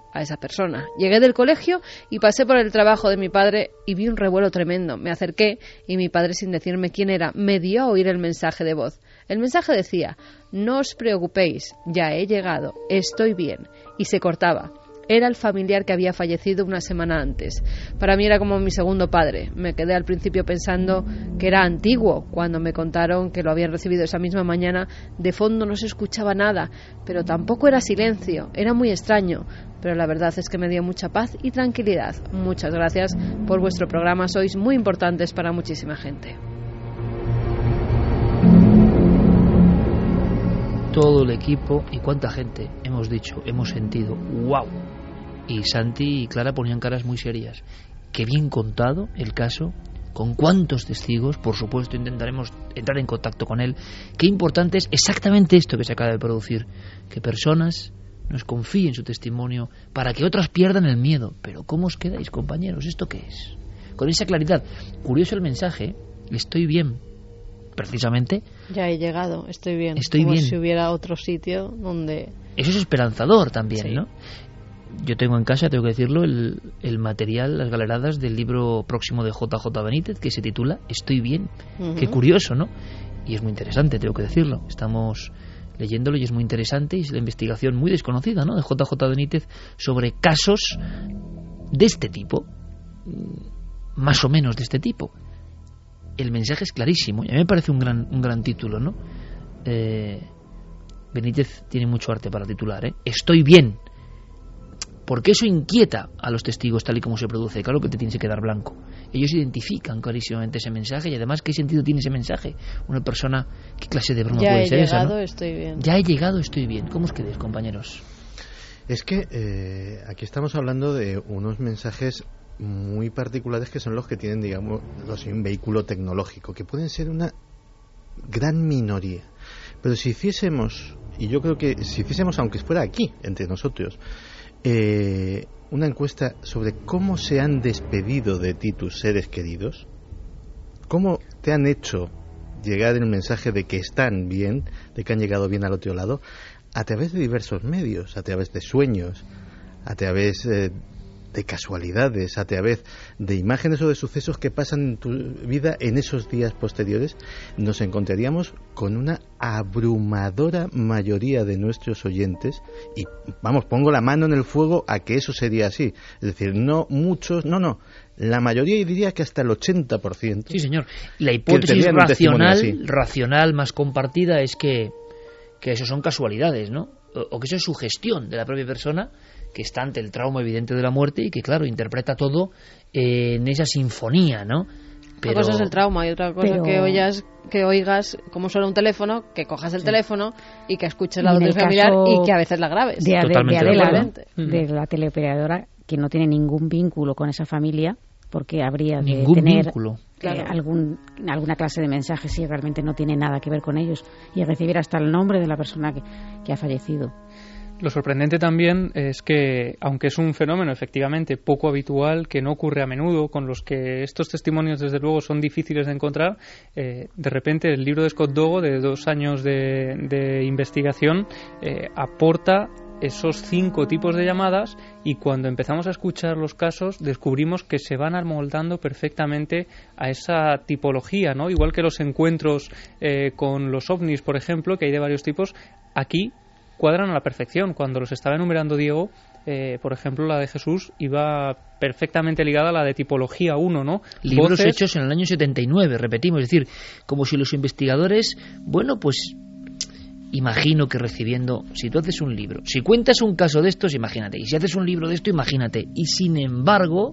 a esa persona. Llegué del colegio y pasé por el trabajo de mi padre y vi un revuelo tremendo. Me acerqué y mi padre, sin decirme quién era, me dio a oír el mensaje de voz. El mensaje decía: no os preocupéis, ya he llegado, estoy bien. Y se cortaba. Era el familiar que había fallecido una semana antes. Para mí era como mi segundo padre. Me quedé al principio pensando que era antiguo. Cuando me contaron que lo habían recibido esa misma mañana, de fondo no se escuchaba nada, pero tampoco era silencio. Era muy extraño, pero la verdad es que me dio mucha paz y tranquilidad. Muchas gracias por vuestro programa. Sois muy importantes para muchísima gente. Todo el equipo y cuánta gente hemos dicho, hemos sentido, wow. Y Santi y Clara ponían caras muy serias. Qué bien contado el caso, con cuántos testigos, por supuesto intentaremos entrar en contacto con él. Qué importante es exactamente esto que se acaba de producir, que personas nos confíen su testimonio para que otras pierdan el miedo. Pero ¿cómo os quedáis, compañeros? ¿Esto qué es? Con esa claridad. Curioso el mensaje, estoy bien. Precisamente ya he llegado, estoy bien, estoy como bien. Si hubiera otro sitio donde... Eso es esperanzador también, sí. ¿no? Yo tengo en casa, tengo que decirlo, el, el material, las galeradas del libro próximo de J J Benítez, que se titula Estoy bien. Uh-huh. Qué curioso, ¿no? Y es muy interesante, tengo que decirlo. Estamos leyéndolo y es muy interesante, y es la investigación muy desconocida, ¿no?, de J J Benítez sobre casos de este tipo, más o menos de este tipo. El mensaje es clarísimo y a mí me parece un gran, un gran título, ¿no? Eh, Benítez tiene mucho arte para titular, ¿eh? Estoy bien. Porque eso inquieta a los testigos tal y como se produce. Claro que te tienes que quedar blanco. Ellos identifican clarísimamente ese mensaje y además ¿qué sentido tiene ese mensaje? Una persona, ¿qué clase de broma ya puede ser esa? Ya he llegado, ¿no? estoy bien. Ya he llegado, estoy bien. ¿Cómo os quedáis, compañeros? Es que eh, aquí estamos hablando de unos mensajes muy particulares que son los que tienen, digamos, los un vehículo tecnológico, que pueden ser una gran minoría. Pero si hiciésemos, y yo creo que si hiciésemos, aunque fuera aquí, entre nosotros, eh, una encuesta sobre cómo se han despedido de ti tus seres queridos, cómo te han hecho llegar el mensaje de que están bien, de que han llegado bien al otro lado, a través de diversos medios, a través de sueños, a través eh, de casualidades, a través de imágenes o de sucesos que pasan en tu vida en esos días posteriores, nos encontraríamos con una abrumadora mayoría de nuestros oyentes, y vamos, pongo la mano en el fuego a que eso sería así, es decir, no muchos, no, no, la mayoría, y diría que hasta el ochenta por ciento. Sí, señor. La hipótesis racional, racional más compartida es que, que eso son casualidades, ¿no? O, o que eso es sugestión de la propia persona que está ante el trauma evidente de la muerte y que, claro, interpreta todo eh, en esa sinfonía, ¿no? Pero... Una cosa es el trauma y otra cosa Pero... que oigas, que oigas cómo suena un teléfono, que cojas el sí. teléfono y que escuches la voz del familiar y que a veces la grabes. De, Totalmente de, de, Adela, de, de la teleoperadora, que no tiene ningún vínculo con esa familia, porque habría de ningún tener vínculo. Eh, claro. algún, alguna clase de mensaje si realmente no tiene nada que ver con ellos, y recibir hasta el nombre de la persona que, que ha fallecido. Lo sorprendente también es que, aunque es un fenómeno efectivamente poco habitual, que no ocurre a menudo, con los que estos testimonios desde luego son difíciles de encontrar, eh, de repente el libro de Scott Dogo, de dos años de, de investigación, eh, aporta esos cinco tipos de llamadas, y cuando empezamos a escuchar los casos descubrimos que se van amoldando perfectamente a esa tipología, ¿no? Igual que los encuentros eh, con los ovnis, por ejemplo, que hay de varios tipos, aquí cuadran a la perfección. Cuando los estaba enumerando Diego, eh, por ejemplo, la de Jesús iba perfectamente ligada a la de tipología uno, ¿no? Libros Voces... hechos en el año setenta y nueve, repetimos, es decir, como si los investigadores, bueno, pues imagino que recibiendo, si tú haces un libro, si cuentas un caso de estos, imagínate, y si haces un libro de esto, imagínate, y sin embargo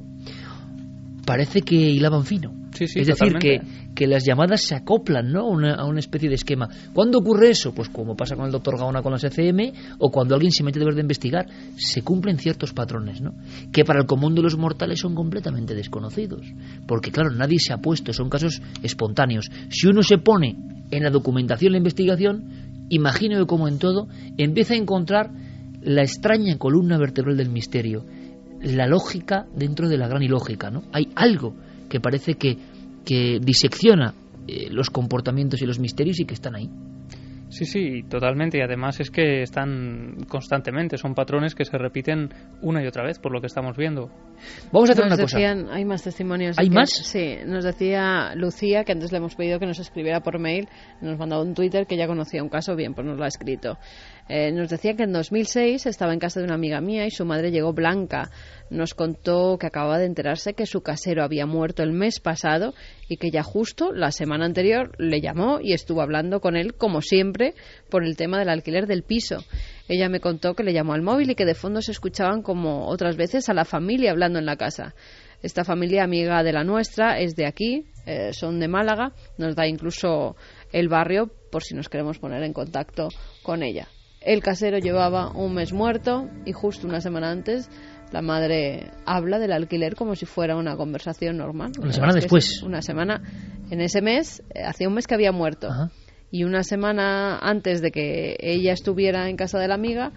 parece que hilaban fino. Sí, sí, es decir, que, totalmente. que las llamadas se acoplan, ¿no?, una, a una especie de esquema. ¿Cuándo ocurre eso? Pues como pasa con el doctor Gaona con las E C M, o cuando alguien se mete a deber de investigar, se cumplen ciertos patrones, ¿no?, que para el común de los mortales son completamente desconocidos. Porque, claro, nadie se ha puesto, son casos espontáneos. Si uno se pone en la documentación, la investigación, imagino que, como en todo, empieza a encontrar la extraña columna vertebral del misterio, la lógica dentro de la gran ilógica, ¿no? Hay algo que parece que, que disecciona eh, los comportamientos y los misterios y que están ahí. Sí, sí, totalmente. Y además es que están constantemente, son patrones que se repiten una y otra vez, por lo que estamos viendo. Vamos a hacer nos una decían, cosa. Hay más testimonios. ¿Hay que, más? Sí, nos decía Lucía, que antes le hemos pedido que nos escribiera por mail, nos mandaba un Twitter que ya conocía un caso, bien, pues nos lo ha escrito. Eh, nos decía que en dos mil seis estaba en casa de una amiga mía y su madre llegó blanca. Nos contó que acababa de enterarse que su casero había muerto el mes pasado y que ya justo la semana anterior le llamó y estuvo hablando con él, como siempre, por el tema del alquiler del piso. Ella me contó que le llamó al móvil y que de fondo se escuchaban, como otras veces, a la familia hablando en la casa. Esta familia, amiga de la nuestra, es de aquí, eh, son de Málaga, nos da incluso el barrio por si nos queremos poner en contacto con ella. El casero llevaba un mes muerto y justo una semana antes la madre habla del alquiler como si fuera una conversación normal. Una semana después. Una semana, en ese mes, eh, hacía un mes que había muerto. Ajá. Y una semana antes de que ella estuviera en casa de la amiga,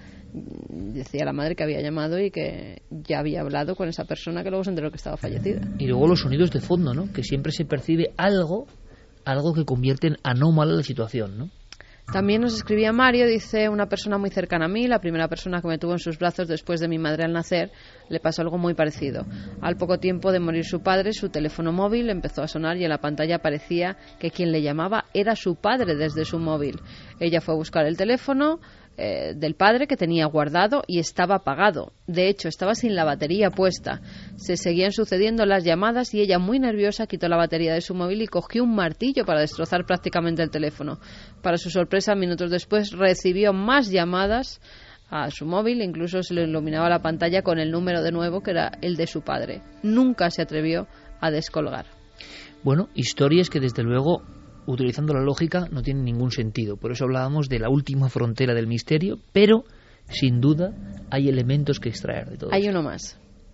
decía la madre que había llamado y que ya había hablado con esa persona que luego se enteró que estaba fallecida. Y luego los sonidos de fondo, ¿no? Que siempre se percibe algo, algo que convierte en anómala la situación, ¿no? También nos escribía Mario, dice, una persona muy cercana a mí, la primera persona que me tuvo en sus brazos después de mi madre al nacer, le pasó algo muy parecido. Al poco tiempo de morir su padre, su teléfono móvil empezó a sonar y en la pantalla aparecía que quien le llamaba era su padre desde su móvil. Ella fue a buscar el teléfono eh, del padre que tenía guardado y estaba apagado. De hecho, estaba sin la batería puesta. Se seguían sucediendo las llamadas y ella, muy nerviosa, quitó la batería de su móvil y cogió un martillo para destrozar prácticamente el teléfono. Para su sorpresa, minutos después recibió más llamadas a su móvil, incluso se le iluminaba la pantalla con el número de nuevo, que era el de su padre. Nunca se atrevió a descolgar. Bueno, historias que desde luego, utilizando la lógica, no tienen ningún sentido. Por eso hablábamos de la última frontera del misterio, pero sin duda hay elementos que extraer de todo Hay esto. uno más.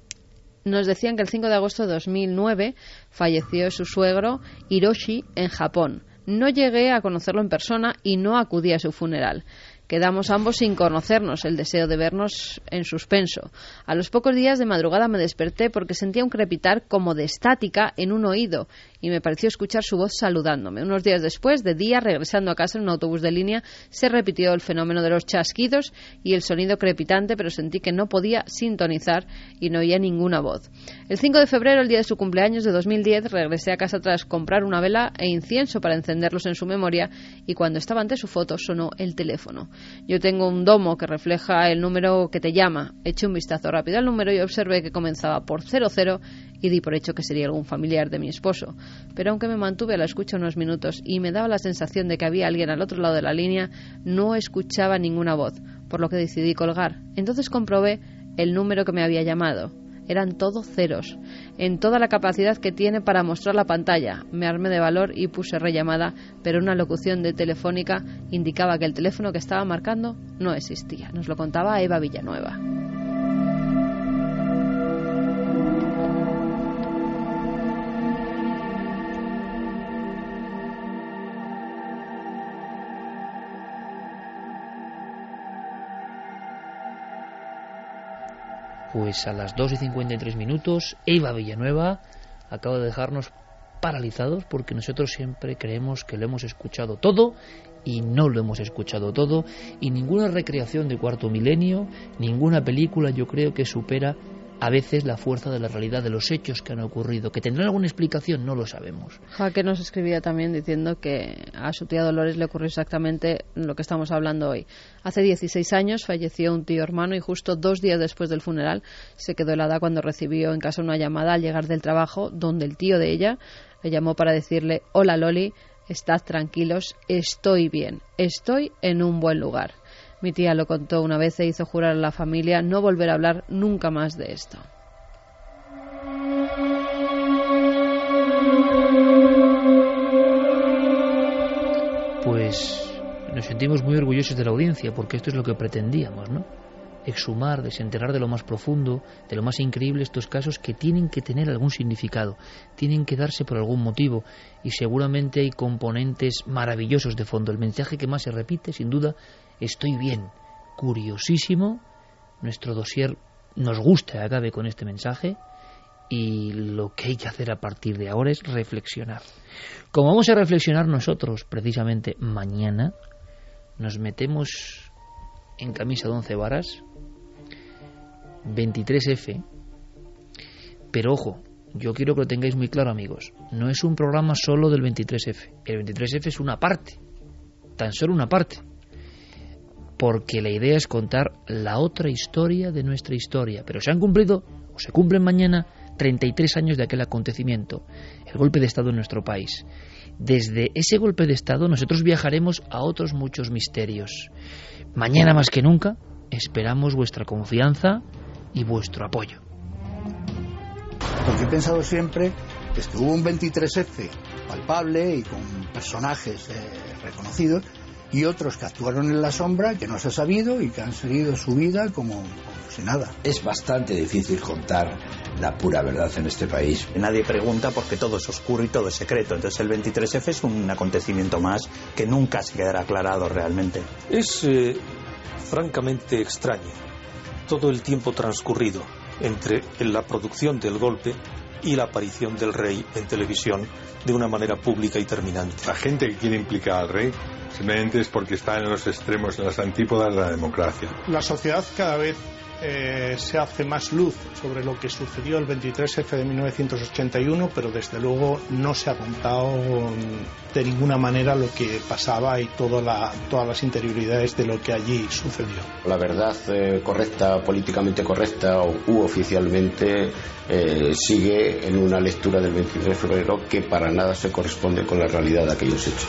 Nos decían que el cinco de agosto de dos mil nueve falleció su suegro Hiroshi en Japón. No llegué a conocerlo en persona y no acudí a su funeral. Quedamos ambos sin conocernos, el deseo de vernos en suspenso. A los pocos días de madrugada me desperté porque sentía un crepitar como de estática en un oído y me pareció escuchar su voz saludándome. Unos días después, de día, regresando a casa en un autobús de línea, se repitió el fenómeno de los chasquidos y el sonido crepitante, pero sentí que no podía sintonizar y no oía ninguna voz. El cinco de febrero, el día de su cumpleaños de dos mil diez, regresé a casa tras comprar una vela e incienso para encenderlos en su memoria y cuando estaba ante su foto sonó el teléfono. Yo tengo un domo que refleja el número que te llama. Eché un vistazo rápido al número y observé que comenzaba por cero cero y di por hecho que sería algún familiar de mi esposo. Pero aunque me mantuve a la escucha unos minutos y me daba la sensación de que había alguien al otro lado de la línea, no escuchaba ninguna voz, por lo que decidí colgar. Entonces comprobé el número que me había llamado. Eran todo ceros, en toda la capacidad que tiene para mostrar la pantalla. Me armé de valor y puse rellamada, pero una locución de Telefónica indicaba que el teléfono que estaba marcando no existía. Nos lo contaba Eva Villanueva. Pues a las dos y cincuenta y tres minutos, Eva Villanueva acaba de dejarnos paralizados porque nosotros siempre creemos que lo hemos escuchado todo y no lo hemos escuchado todo, y ninguna recreación de Cuarto Milenio, ninguna película yo creo que supera a veces la fuerza de la realidad de los hechos que han ocurrido. ¿Que tendrán alguna explicación? No lo sabemos. Jaque nos escribía también diciendo que a su tía Dolores le ocurrió exactamente lo que estamos hablando hoy. Hace dieciséis años falleció un tío hermano y justo dos días después del funeral se quedó helada cuando recibió en casa una llamada al llegar del trabajo donde el tío de ella le llamó para decirle: hola Loli, estad tranquilos, estoy bien, estoy en un buen lugar. Mi tía lo contó una vez e hizo jurar a la familia no volver a hablar nunca más de esto. Pues nos sentimos muy orgullosos de la audiencia porque esto es lo que pretendíamos, ¿no? Exhumar, desenterrar de lo más profundo, de lo más increíble estos casos que tienen que tener algún significado, tienen que darse por algún motivo y seguramente hay componentes maravillosos de fondo. El mensaje que más se repite, sin duda, estoy bien, curiosísimo. Nuestro dossier nos gusta que acabe con este mensaje y lo que hay que hacer a partir de ahora es reflexionar. Como vamos a reflexionar nosotros precisamente mañana, nos metemos en camisa de once varas, veintitrés efe, pero ojo, yo quiero que lo tengáis muy claro, amigos, no es un programa solo del veintitrés efe, el veintitrés efe es una parte, tan solo una parte, porque la idea es contar la otra historia de nuestra historia, pero se han cumplido, o se cumplen mañana, treinta y tres años de aquel acontecimiento, el golpe de Estado en nuestro país. Desde ese golpe de Estado nosotros viajaremos a otros muchos misterios. Mañana más que nunca esperamos vuestra confianza y vuestro apoyo. Lo que he pensado siempre es que hubo un veintitrés efe palpable y con personajes eh, reconocidos, y otros que actuaron en la sombra, que no se ha sabido y que han seguido su vida como, como si nada. Es bastante difícil contar la pura verdad en este país. Nadie pregunta porque todo es oscuro y todo es secreto. Entonces el veintitrés efe es un acontecimiento más que nunca se quedará aclarado realmente. Es eh, francamente extraño todo el tiempo transcurrido entre la producción del golpe y la aparición del rey en televisión de una manera pública y terminante. La gente que quiere implicar al rey simplemente es porque está en los extremos, en las antípodas de la democracia. La sociedad cada vez eh, se hace más luz sobre lo que sucedió el veintitrés efe de mil novecientos ochenta y uno, pero desde luego no se ha contado de ninguna manera lo que pasaba y toda la, todas las interioridades de lo que allí sucedió. La verdad eh, correcta, políticamente correcta u oficialmente eh, sigue en una lectura del veintitrés de febrero que para nada se corresponde con la realidad de aquellos hechos.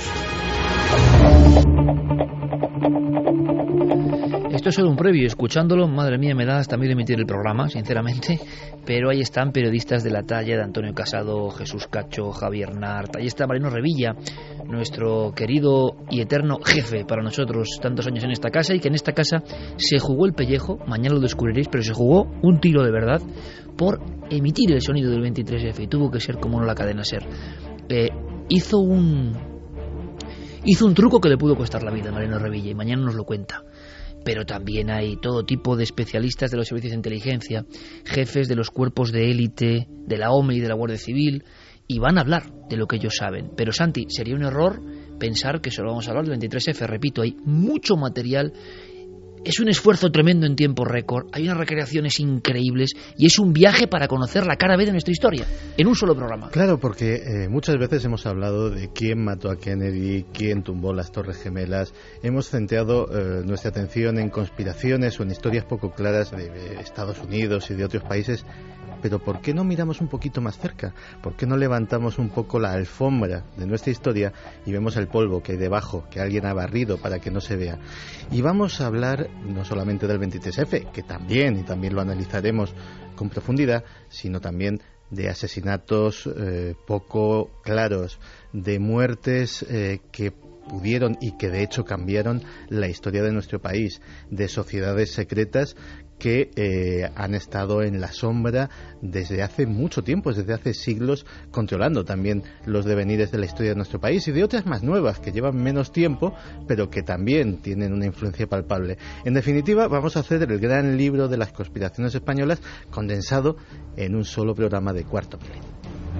Esto es solo un previo, escuchándolo, madre mía, me da hasta miedo emitir el programa, sinceramente, pero ahí están periodistas de la talla de Antonio Casado, Jesús Cacho, Javier Nart, ahí está Mariano Revilla, nuestro querido y eterno jefe para nosotros, tantos años en esta casa, y que en esta casa se jugó el pellejo, mañana lo descubriréis, pero se jugó un tiro de verdad por emitir el sonido del veintitrés efe, y tuvo que ser como no la cadena SER. Eh, hizo un... Hizo un truco que le pudo costar la vida a Mariano Revilla, y mañana nos lo cuenta. Pero también hay todo tipo de especialistas de los servicios de inteligencia, jefes de los cuerpos de élite, de la O M E y de la Guardia Civil, y van a hablar de lo que ellos saben. Pero Santi, sería un error pensar que solo vamos a hablar del veintitrés efe, repito, hay mucho material. Es un esfuerzo tremendo en tiempo récord, hay unas recreaciones increíbles y es un viaje para conocer la cara B de nuestra historia, en un solo programa. Claro, porque eh, muchas veces hemos hablado de quién mató a Kennedy, quién tumbó las Torres Gemelas, hemos centrado eh, nuestra atención en conspiraciones o en historias poco claras de, de Estados Unidos y de otros países, pero ¿por qué no miramos un poquito más cerca? ¿Por qué no levantamos un poco la alfombra de nuestra historia y vemos el polvo que hay debajo, que alguien ha barrido para que no se vea? Y vamos a hablar no solamente del veintitrés efe, que también, y también lo analizaremos con profundidad, sino también de asesinatos eh, poco claros, de muertes eh, que pudieron y que de hecho cambiaron la historia de nuestro país, de sociedades secretas que eh, han estado en la sombra desde hace mucho tiempo, desde hace siglos, controlando también los devenires de la historia de nuestro país, y de otras más nuevas que llevan menos tiempo pero que también tienen una influencia palpable. En definitiva, vamos a hacer el gran libro de las conspiraciones españolas condensado en un solo programa de Cuarto Milenio.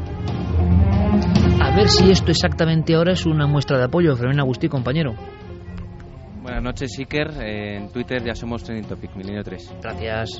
A ver si esto exactamente ahora es una muestra de apoyo. Fermín Agustí, compañero. Buenas noches, Iker. En Twitter ya somos Trending Topic, Milenio tres. Gracias.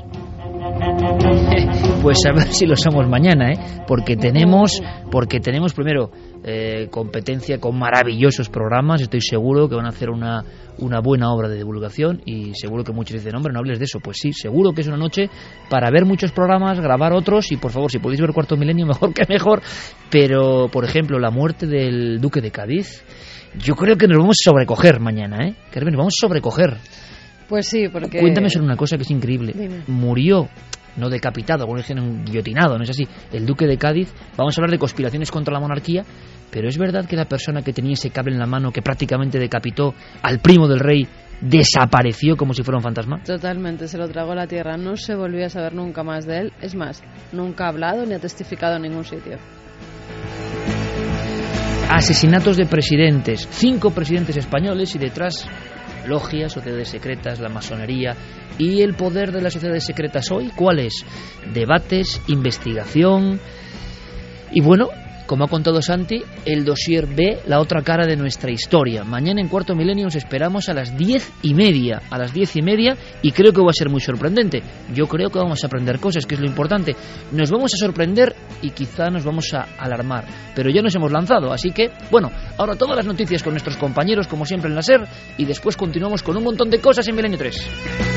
Pues a ver si lo somos mañana, ¿eh? Porque tenemos, porque tenemos primero eh, competencia con maravillosos programas. Estoy seguro que van a hacer una, una buena obra de divulgación, y seguro que muchos dicen, hombre, no hables de eso. Pues sí, seguro que es una noche para ver muchos programas, grabar otros, y por favor, si podéis ver Cuarto Milenio, mejor que mejor. Pero, por ejemplo, la muerte del Duque de Cádiz, yo creo que nos vamos a sobrecoger mañana, ¿eh? Carmen, nos vamos a sobrecoger. Pues sí, porque... Cuéntame sobre una cosa que es increíble. Dime. Murió, no decapitado, algunos dicen guillotinado, no es así, el Duque de Cádiz. Vamos a hablar de conspiraciones contra la monarquía, pero es verdad que la persona que tenía ese cable en la mano, que prácticamente decapitó al primo del rey, desapareció como si fuera un fantasma. Totalmente, se lo tragó la tierra, no se volvió a saber nunca más de él. Es más, nunca ha hablado ni ha testificado en ningún sitio. Asesinatos de presidentes, cinco presidentes españoles, y detrás logias, sociedades secretas, la masonería. ¿Y el poder de las sociedades secretas hoy cuál es? Debates, investigación. Y bueno, como ha contado Santi, el dossier B, la otra cara de nuestra historia. Mañana en Cuarto Milenio os esperamos a las diez y media, a las diez y media, y creo que va a ser muy sorprendente. Yo creo que vamos a aprender cosas, que es lo importante. Nos vamos a sorprender y quizá nos vamos a alarmar, pero ya nos hemos lanzado, así que, bueno, ahora todas las noticias con nuestros compañeros, como siempre en la SER, y después continuamos con un montón de cosas en Milenio tres.